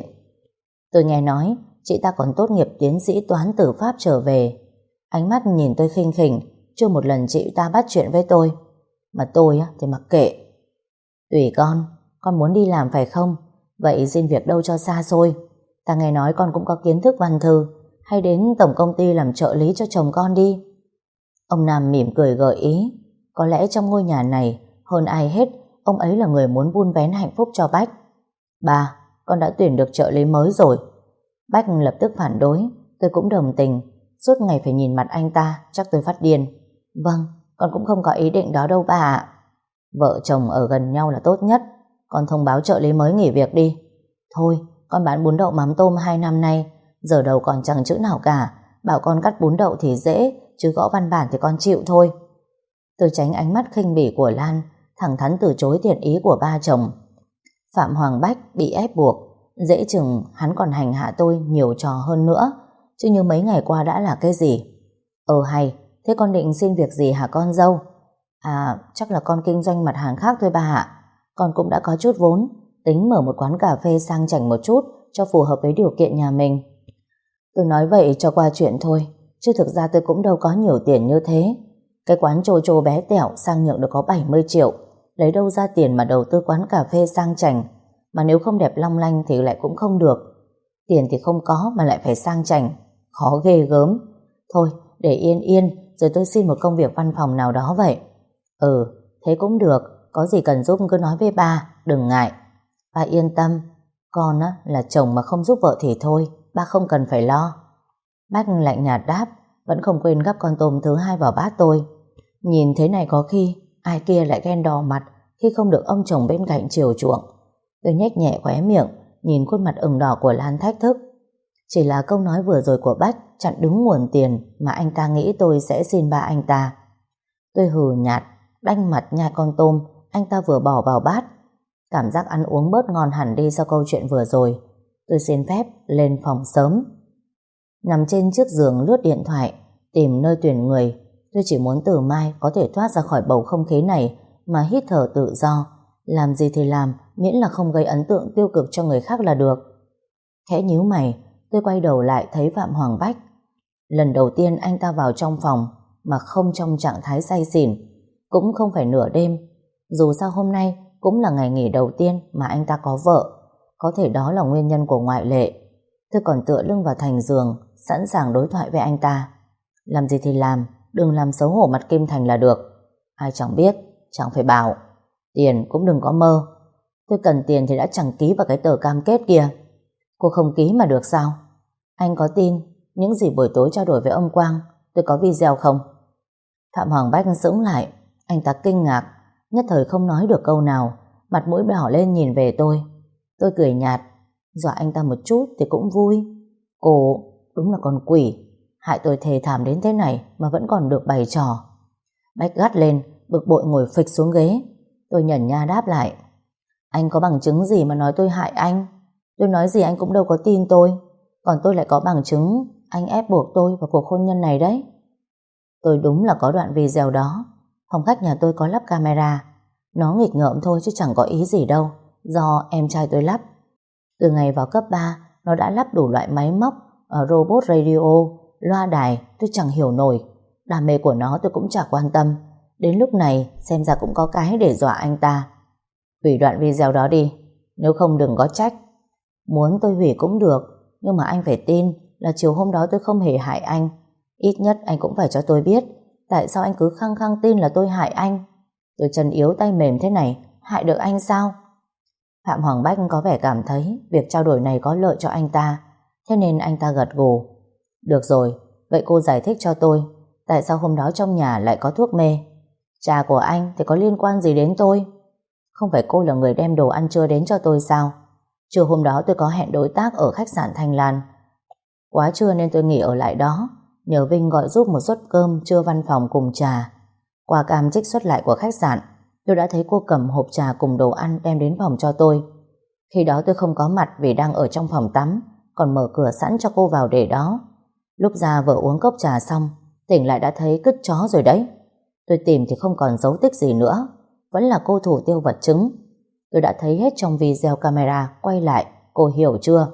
Tôi nghe nói chị ta còn tốt nghiệp tiến sĩ toán từ Pháp trở về. Ánh mắt nhìn tôi khinh khỉnh, chưa một lần chị ta bắt chuyện với tôi. Mà tôi thì mặc kệ. Tùy con muốn đi làm phải không? Vậy xin việc đâu cho xa xôi. Ta nghe nói con cũng có kiến thức văn thư, hay đến tổng công ty làm trợ lý cho chồng con đi. Ông Nam mỉm cười gợi ý, có lẽ trong ngôi nhà này, hơn ai hết, ông ấy là người muốn vun vén hạnh phúc cho Bách. Ba, con đã tuyển được trợ lý mới rồi. Bách lập tức phản đối, tôi cũng đồng tình, suốt ngày phải nhìn mặt anh ta, chắc tôi phát điên. Vâng, con cũng không có ý định đó đâu bà ạ. Vợ chồng ở gần nhau là tốt nhất, con thông báo trợ lý mới nghỉ việc đi. Thôi, con bán bún đậu mắm tôm 2 năm nay, giờ đầu còn chẳng chữ nào cả, bảo con cắt bún đậu thì dễ, chứ gõ văn bản thì con chịu thôi. Tôi tránh ánh mắt khinh bỉ của Lan, thẳng thắn từ chối thiện ý của ba chồng. Phạm Hoàng Bách bị ép buộc, dễ chừng hắn còn hành hạ tôi nhiều trò hơn nữa, chứ như mấy ngày qua đã là cái gì. Hay, thế con định xin việc gì hả con dâu? À, chắc là con kinh doanh mặt hàng khác thôi bà ạ. Con cũng đã có chút vốn, tính mở một quán cà phê sang chảnh một chút cho phù hợp với điều kiện nhà mình. Tôi nói vậy cho qua chuyện thôi, chứ thực ra tôi cũng đâu có nhiều tiền như thế. Cái quán trô trô bé tẹo sang nhượng được có 70 triệu, lấy đâu ra tiền mà đầu tư quán cà phê sang chảnh, mà nếu không đẹp long lanh thì lại cũng không được. Tiền thì không có mà lại phải sang chảnh, khó ghê gớm. Thôi, để yên yên, rồi tôi xin một công việc văn phòng nào đó vậy. Thế cũng được, có gì cần giúp cứ nói với ba, đừng ngại. Ba yên tâm, con á là chồng mà không giúp vợ thì thôi, ba không cần phải lo. Bác lạnh nhạt đáp, vẫn không quên gắp con tôm thứ 2 vào bát tôi. Nhìn thế này có khi ai kia lại ghen đỏ mặt khi không được ông chồng bên cạnh chiều chuộng. Tôi nhếch nhẹ khóe miệng, nhìn khuôn mặt ửng đỏ của Lan thách thức. Chỉ là câu nói vừa rồi của Bách chặn đứng nguồn tiền mà anh ta nghĩ tôi sẽ xin ba anh ta. Tôi hừ nhạt, đanh mặt nhai con tôm anh ta vừa bỏ vào bát. Cảm giác ăn uống bớt ngon hẳn đi sau câu chuyện vừa rồi. Tôi xin phép lên phòng sớm. Nằm trên chiếc giường lướt điện thoại, tìm nơi tuyển người. Tôi chỉ muốn từ mai có thể thoát ra khỏi bầu không khí này mà hít thở tự do. Làm gì thì làm, miễn là không gây ấn tượng tiêu cực cho người khác là được. Khẽ nhíu mày, tôi quay đầu lại thấy Phạm Hoàng Bách. Lần đầu tiên anh ta vào trong phòng mà không trong trạng thái say xỉn, cũng không phải nửa đêm. Dù sao hôm nay cũng là ngày nghỉ đầu tiên mà anh ta có vợ, có thể đó là nguyên nhân của ngoại lệ. Tôi còn tựa lưng vào thành giường, sẵn sàng đối thoại với anh ta. Làm gì thì làm, đừng làm xấu hổ mặt Kim Thành là được. Ai chẳng biết, chẳng phải bảo. Tiền cũng đừng có mơ. Tôi cần tiền thì đã chẳng ký vào cái tờ cam kết kia. Cô không ký mà được sao? Anh có tin những gì buổi tối trao đổi với ông Quang tôi có video không? Phạm Hoàng Bách sững lại, anh ta kinh ngạc, nhất thời không nói được câu nào, mặt mũi đỏ lên nhìn về tôi. Tôi cười nhạt, dọa anh ta một chút thì cũng vui. Cô đúng là con quỷ, hại tôi thề thảm đến thế này mà vẫn còn được bày trò. Bách gắt lên, bực bội ngồi phịch xuống ghế. Tôi nhẩn nha đáp lại, anh có bằng chứng gì mà nói tôi hại anh? Tôi nói gì anh cũng đâu có tin tôi. Còn tôi lại có bằng chứng anh ép buộc tôi vào cuộc hôn nhân này đấy. Tôi đúng là có đoạn video đó. Phòng khách nhà tôi có lắp camera. Nó nghịch ngợm thôi chứ chẳng có ý gì đâu, do em trai tôi lắp. Từ ngày vào cấp 3, nó đã lắp đủ loại máy móc, robot radio, loa đài, tôi chẳng hiểu nổi. Đam mê của nó tôi cũng chả quan tâm. Đến lúc này xem ra cũng có cái để dọa anh ta. Hủy đoạn video đó đi, nếu không đừng có trách. Muốn tôi hủy cũng được, nhưng mà anh phải tin là chiều hôm đó tôi không hề hại anh. Ít nhất anh cũng phải cho tôi biết tại sao anh cứ khăng khăng tin là tôi hại anh. Tôi chân yếu tay mềm thế này, hại được anh sao? Phạm Hoàng Bách có vẻ cảm thấy việc trao đổi này có lợi cho anh ta, thế nên anh ta gật gù. Được rồi, vậy cô giải thích cho tôi, tại sao hôm đó trong nhà lại có thuốc mê? Cha của anh thì có liên quan gì đến tôi? Không phải cô là người đem đồ ăn trưa đến cho tôi sao? Trưa hôm đó tôi có hẹn đối tác ở khách sạn Thanh Lan. Quá trưa nên tôi nghỉ ở lại đó, nhờ Vinh gọi giúp một suất cơm trưa văn phòng cùng trà. Qua cam trích xuất lại của khách sạn, tôi đã thấy cô cầm hộp trà cùng đồ ăn đem đến phòng cho tôi. Khi đó tôi không có mặt vì đang ở trong phòng tắm, còn mở cửa sẵn cho cô vào để đó. Lúc ra vừa uống cốc trà xong, tỉnh lại đã thấy cứt chó rồi đấy. Tôi tìm thì không còn dấu tích gì nữa, vẫn là cô thủ tiêu vật chứng. Tôi đã thấy hết trong video camera quay lại, cô hiểu chưa?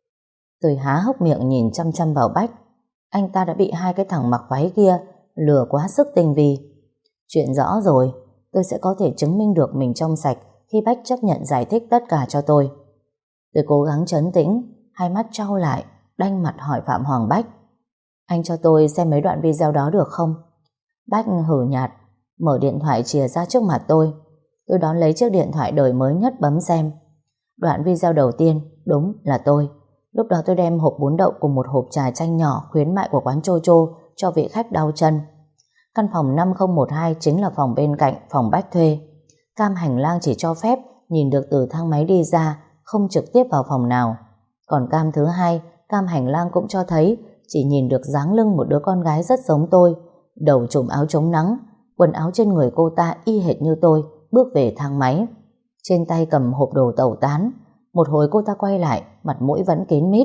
Tôi há hốc miệng nhìn chăm chăm vào Bách. Anh ta đã bị hai cái thằng mặc váy kia lừa quá sức tinh vi. Chuyện rõ rồi, tôi sẽ có thể chứng minh được mình trong sạch khi Bách chấp nhận giải thích tất cả cho tôi. Tôi cố gắng trấn tĩnh, hai mắt trao lại, đanh mặt hỏi Phạm Hoàng Bách: Anh cho tôi xem mấy đoạn video đó được không? Bách hử nhạt, mở điện thoại chìa ra trước mặt tôi. Tôi đón lấy chiếc điện thoại đời mới nhất bấm xem. Đoạn video đầu tiên đúng là tôi. Lúc đó tôi đem hộp bún đậu cùng một hộp trà chanh nhỏ khuyến mại của quán Chô Chô cho vị khách đau chân. Căn phòng 5012 chính là phòng bên cạnh phòng Bách thuê. Cam hành lang chỉ cho phép nhìn được từ thang máy đi ra, không trực tiếp vào phòng nào. Còn cam thứ hai, cam hành lang cũng cho thấy chỉ nhìn được dáng lưng một đứa con gái rất giống tôi, đầu trùm áo chống nắng, quần áo trên người cô ta y hệt như tôi, bước về thang máy. Trên tay cầm hộp đồ tẩu tán. Một hồi cô ta quay lại, mặt mũi vẫn kín mít.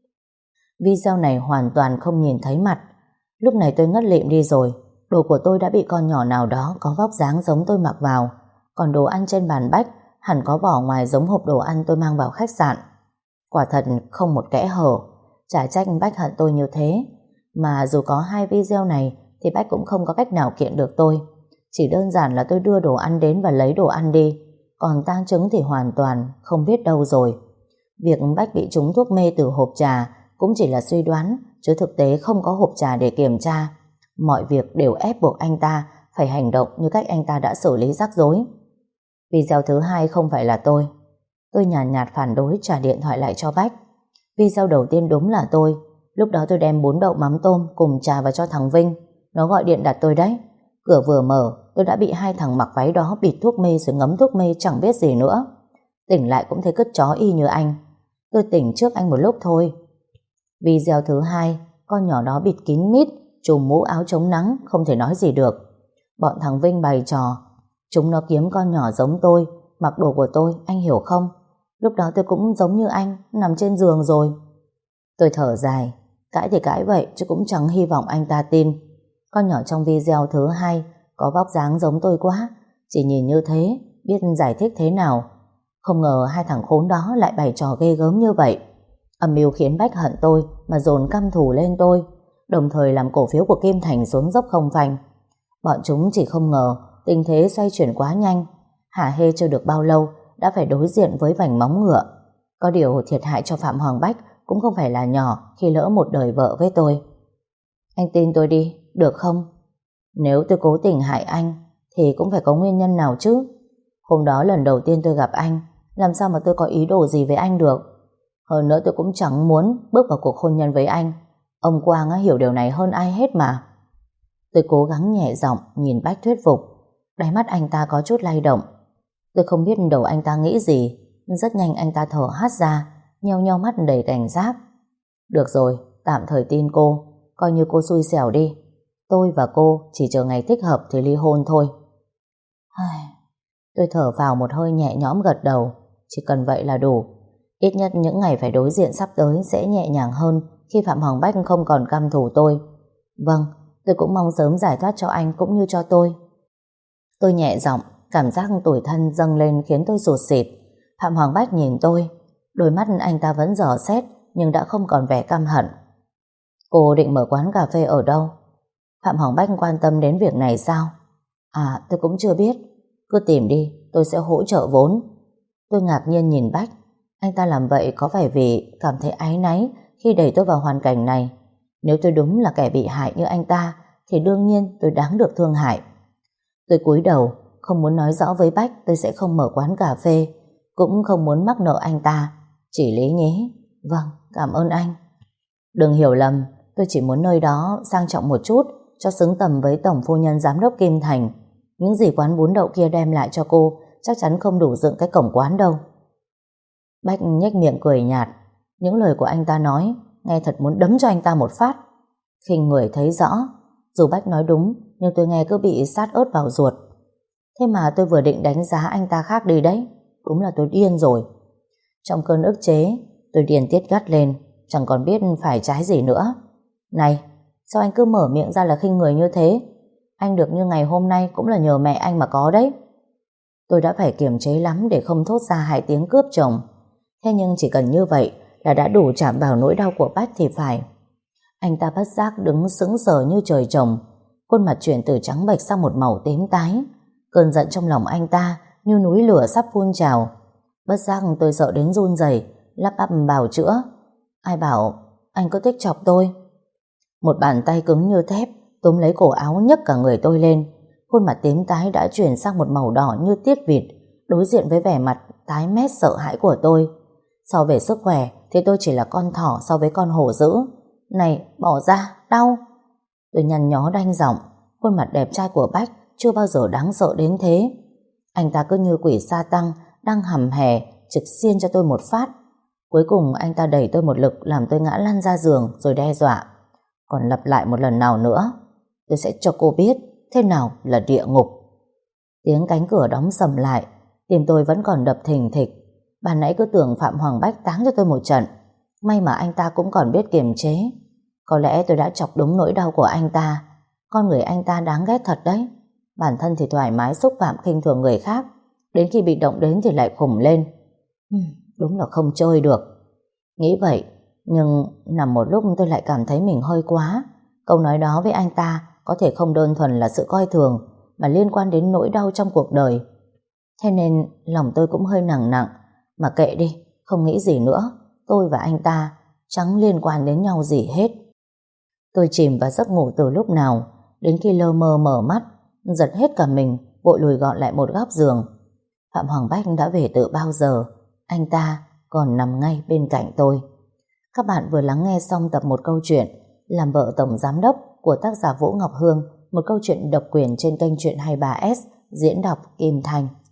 Video này hoàn toàn không nhìn thấy mặt. Lúc này tôi ngất lịm đi rồi. Đồ của tôi đã bị con nhỏ nào đó có vóc dáng giống tôi mặc vào. Còn đồ ăn trên bàn Bách hẳn có vỏ ngoài giống hộp đồ ăn tôi mang vào khách sạn. Quả thật không một kẽ hở. Chả trách Bách hận tôi như thế. Mà dù có hai video này thì Bách cũng không có cách nào kiện được tôi. Chỉ đơn giản là tôi đưa đồ ăn đến và lấy đồ ăn đi. Còn tang chứng thì hoàn toàn không biết đâu rồi. Việc Bách bị trúng thuốc mê từ hộp trà cũng chỉ là suy đoán, chứ thực tế không có hộp trà để kiểm tra. Mọi việc đều ép buộc anh ta phải hành động như cách anh ta đã xử lý rắc rối. Video thứ hai không phải là tôi. Tôi nhàn nhạt phản đối trả điện thoại lại cho Bách. Video đầu tiên đúng là tôi. Lúc đó tôi đem bún đậu mắm tôm cùng trà vào cho thằng Vinh. Nó gọi điện đặt tôi đấy. Cửa vừa mở, tôi đã bị hai thằng mặc váy đó bịt thuốc mê rồi ngấm thuốc mê chẳng biết gì nữa. Tỉnh lại cũng thấy cứt chó y như anh. Tôi tỉnh trước anh một lúc thôi. Video thứ hai, con nhỏ đó bịt kín mít, trùm mũ áo chống nắng, không thể nói gì được. Bọn thằng Vinh bày trò. Chúng nó kiếm con nhỏ giống tôi, mặc đồ của tôi, anh hiểu không? Lúc đó tôi cũng giống như anh, nằm trên giường rồi. Tôi thở dài, cãi thì cãi vậy chứ cũng chẳng hy vọng anh ta tin. Con nhỏ trong video thứ hai có vóc dáng giống tôi quá, chỉ nhìn như thế, biết giải thích thế nào. Không ngờ hai thằng khốn đó lại bày trò ghê gớm như vậy. Âm mưu khiến Bách hận tôi mà dồn căm thù lên tôi, đồng thời làm cổ phiếu của Kim Thành xuống dốc không phanh. Bọn chúng chỉ không ngờ tình thế xoay chuyển quá nhanh. Hả hê chưa được bao lâu đã phải đối diện với vành móng ngựa. Có điều thiệt hại cho Phạm Hoàng Bách cũng không phải là nhỏ khi lỡ một đời vợ với tôi. Anh tin tôi đi, được không? Nếu tôi cố tình hại anh thì cũng phải có nguyên nhân nào chứ. Hôm đó lần đầu tiên tôi gặp anh, làm sao mà tôi có ý đồ gì với anh được. Hơn nữa tôi cũng chẳng muốn bước vào cuộc hôn nhân với anh. Ông Quang hiểu điều này hơn ai hết mà. Tôi cố gắng nhẹ giọng nhìn Bách thuyết phục. Đáy mắt anh ta có chút lay động. Tôi không biết đầu anh ta nghĩ gì, nhưng rất nhanh anh ta thở hắt ra, nheo nheo mắt đầy cảnh giác. Được rồi, tạm thời tin cô, coi như cô xui xẻo đi. Tôi và cô chỉ chờ ngày thích hợp thì ly hôn thôi. Tôi thở vào một hơi nhẹ nhõm gật đầu. Chỉ cần vậy là đủ. Ít nhất những ngày phải đối diện sắp tới sẽ nhẹ nhàng hơn khi Phạm Hoàng Bách không còn căm thù tôi. Vâng, tôi cũng mong sớm giải thoát cho anh cũng như cho tôi. Tôi nhẹ giọng, cảm giác tủi thân dâng lên khiến tôi sụt sịt. Phạm Hoàng Bách nhìn tôi, đôi mắt anh ta vẫn dò xét nhưng đã không còn vẻ căm hận. Cô định mở quán cà phê ở đâu? Phạm Hoàng Bách quan tâm đến việc này sao? À, tôi cũng chưa biết. Cứ tìm đi, tôi sẽ hỗ trợ vốn. Tôi ngạc nhiên nhìn Bách. Anh ta làm vậy có phải vì cảm thấy áy náy khi đẩy tôi vào hoàn cảnh này? Nếu tôi đúng là kẻ bị hại như anh ta thì đương nhiên tôi đáng được thương hại. Tôi cúi đầu, không muốn nói rõ với Bách tôi sẽ không mở quán cà phê, cũng không muốn mắc nợ anh ta. Chỉ lý nhé. Vâng, cảm ơn anh. Đừng hiểu lầm, tôi chỉ muốn nơi đó sang trọng một chút cho xứng tầm với tổng phu nhân giám đốc Kim Thành. Những gì quán bún đậu kia đem lại cho cô chắc chắn không đủ dựng cái cổng quán đâu. Bách nhếch miệng cười nhạt. Những lời của anh ta nói nghe thật muốn đấm cho anh ta một phát. Khinh người thấy rõ. Dù Bách nói đúng nhưng tôi nghe cứ bị sát ớt vào ruột. Thế mà tôi vừa định đánh giá anh ta khác đi đấy. Đúng là tôi điên rồi. Trong cơn ức chế, tôi điên tiết gắt lên, chẳng còn biết phải trái gì nữa. Này, sao anh cứ mở miệng ra là khinh người như thế? Anh được như ngày hôm nay cũng là nhờ mẹ anh mà có đấy. Tôi đã phải kiềm chế lắm để không thốt ra hai tiếng cướp chồng. Thế nhưng chỉ cần như vậy là đã đủ chạm vào nỗi đau của Bách thì phải. Anh ta bất giác đứng sững sờ như trời trồng, khuôn mặt chuyển từ trắng bệch sang một màu tím tái. Cơn giận trong lòng anh ta như núi lửa sắp phun trào. Bất giác tôi sợ đến run rẩy, lắp bắp bào chữa. Ai bảo anh cứ thích chọc tôi? Một bàn tay cứng như thép túm lấy cổ áo nhấc cả người tôi lên. Khuôn mặt tím tái đã chuyển sang một màu đỏ như tiết vịt, đối diện với vẻ mặt tái mét sợ hãi của tôi. So về sức khỏe thì tôi chỉ là con thỏ so với con hổ dữ. Này, bỏ ra, đau. Tôi nhăn nhó đanh giọng. Khuôn mặt đẹp trai của Bách chưa bao giờ đáng sợ đến thế. Anh ta cứ như quỷ sa tăng đang hầm hè trực xiên cho tôi một phát. Cuối cùng anh ta đẩy tôi một lực làm tôi ngã lăn ra giường rồi đe dọa: còn lặp lại một lần nào nữa, tôi sẽ cho cô biết thế nào là địa ngục. Tiếng cánh cửa đóng sầm lại, tim tôi vẫn còn đập thình thịch. Ban nãy cứ tưởng Phạm Hoàng Bách táng cho tôi một trận. May mà anh ta cũng còn biết kiềm chế. Có lẽ tôi đã chọc đúng nỗi đau của anh ta. Con người anh ta đáng ghét thật đấy. Bản thân thì thoải mái xúc phạm khinh thường người khác, đến khi bị động đến thì lại khủng lên. Đúng là không chơi được. Nghĩ vậy, nhưng nằm một lúc tôi lại cảm thấy mình hơi quá. Câu nói đó với anh ta có thể không đơn thuần là sự coi thường, mà liên quan đến nỗi đau trong cuộc đời. Thế nên lòng tôi cũng hơi nặng nặng. Mà kệ đi, không nghĩ gì nữa. Tôi và anh ta chẳng liên quan đến nhau gì hết. Tôi chìm vào giấc ngủ từ lúc nào, đến khi lơ mơ mở mắt, giật hết cả mình, vội lùi gọn lại một góc giường. Phạm Hoàng Bách đã về từ bao giờ? Anh ta còn nằm ngay bên cạnh tôi. Các bạn vừa lắng nghe xong tập 1 câu chuyện Làm vợ tổng giám đốc của tác giả Vũ Ngọc Hương, một câu chuyện độc quyền trên kênh Truyện 23S, diễn đọc Kim Thanh.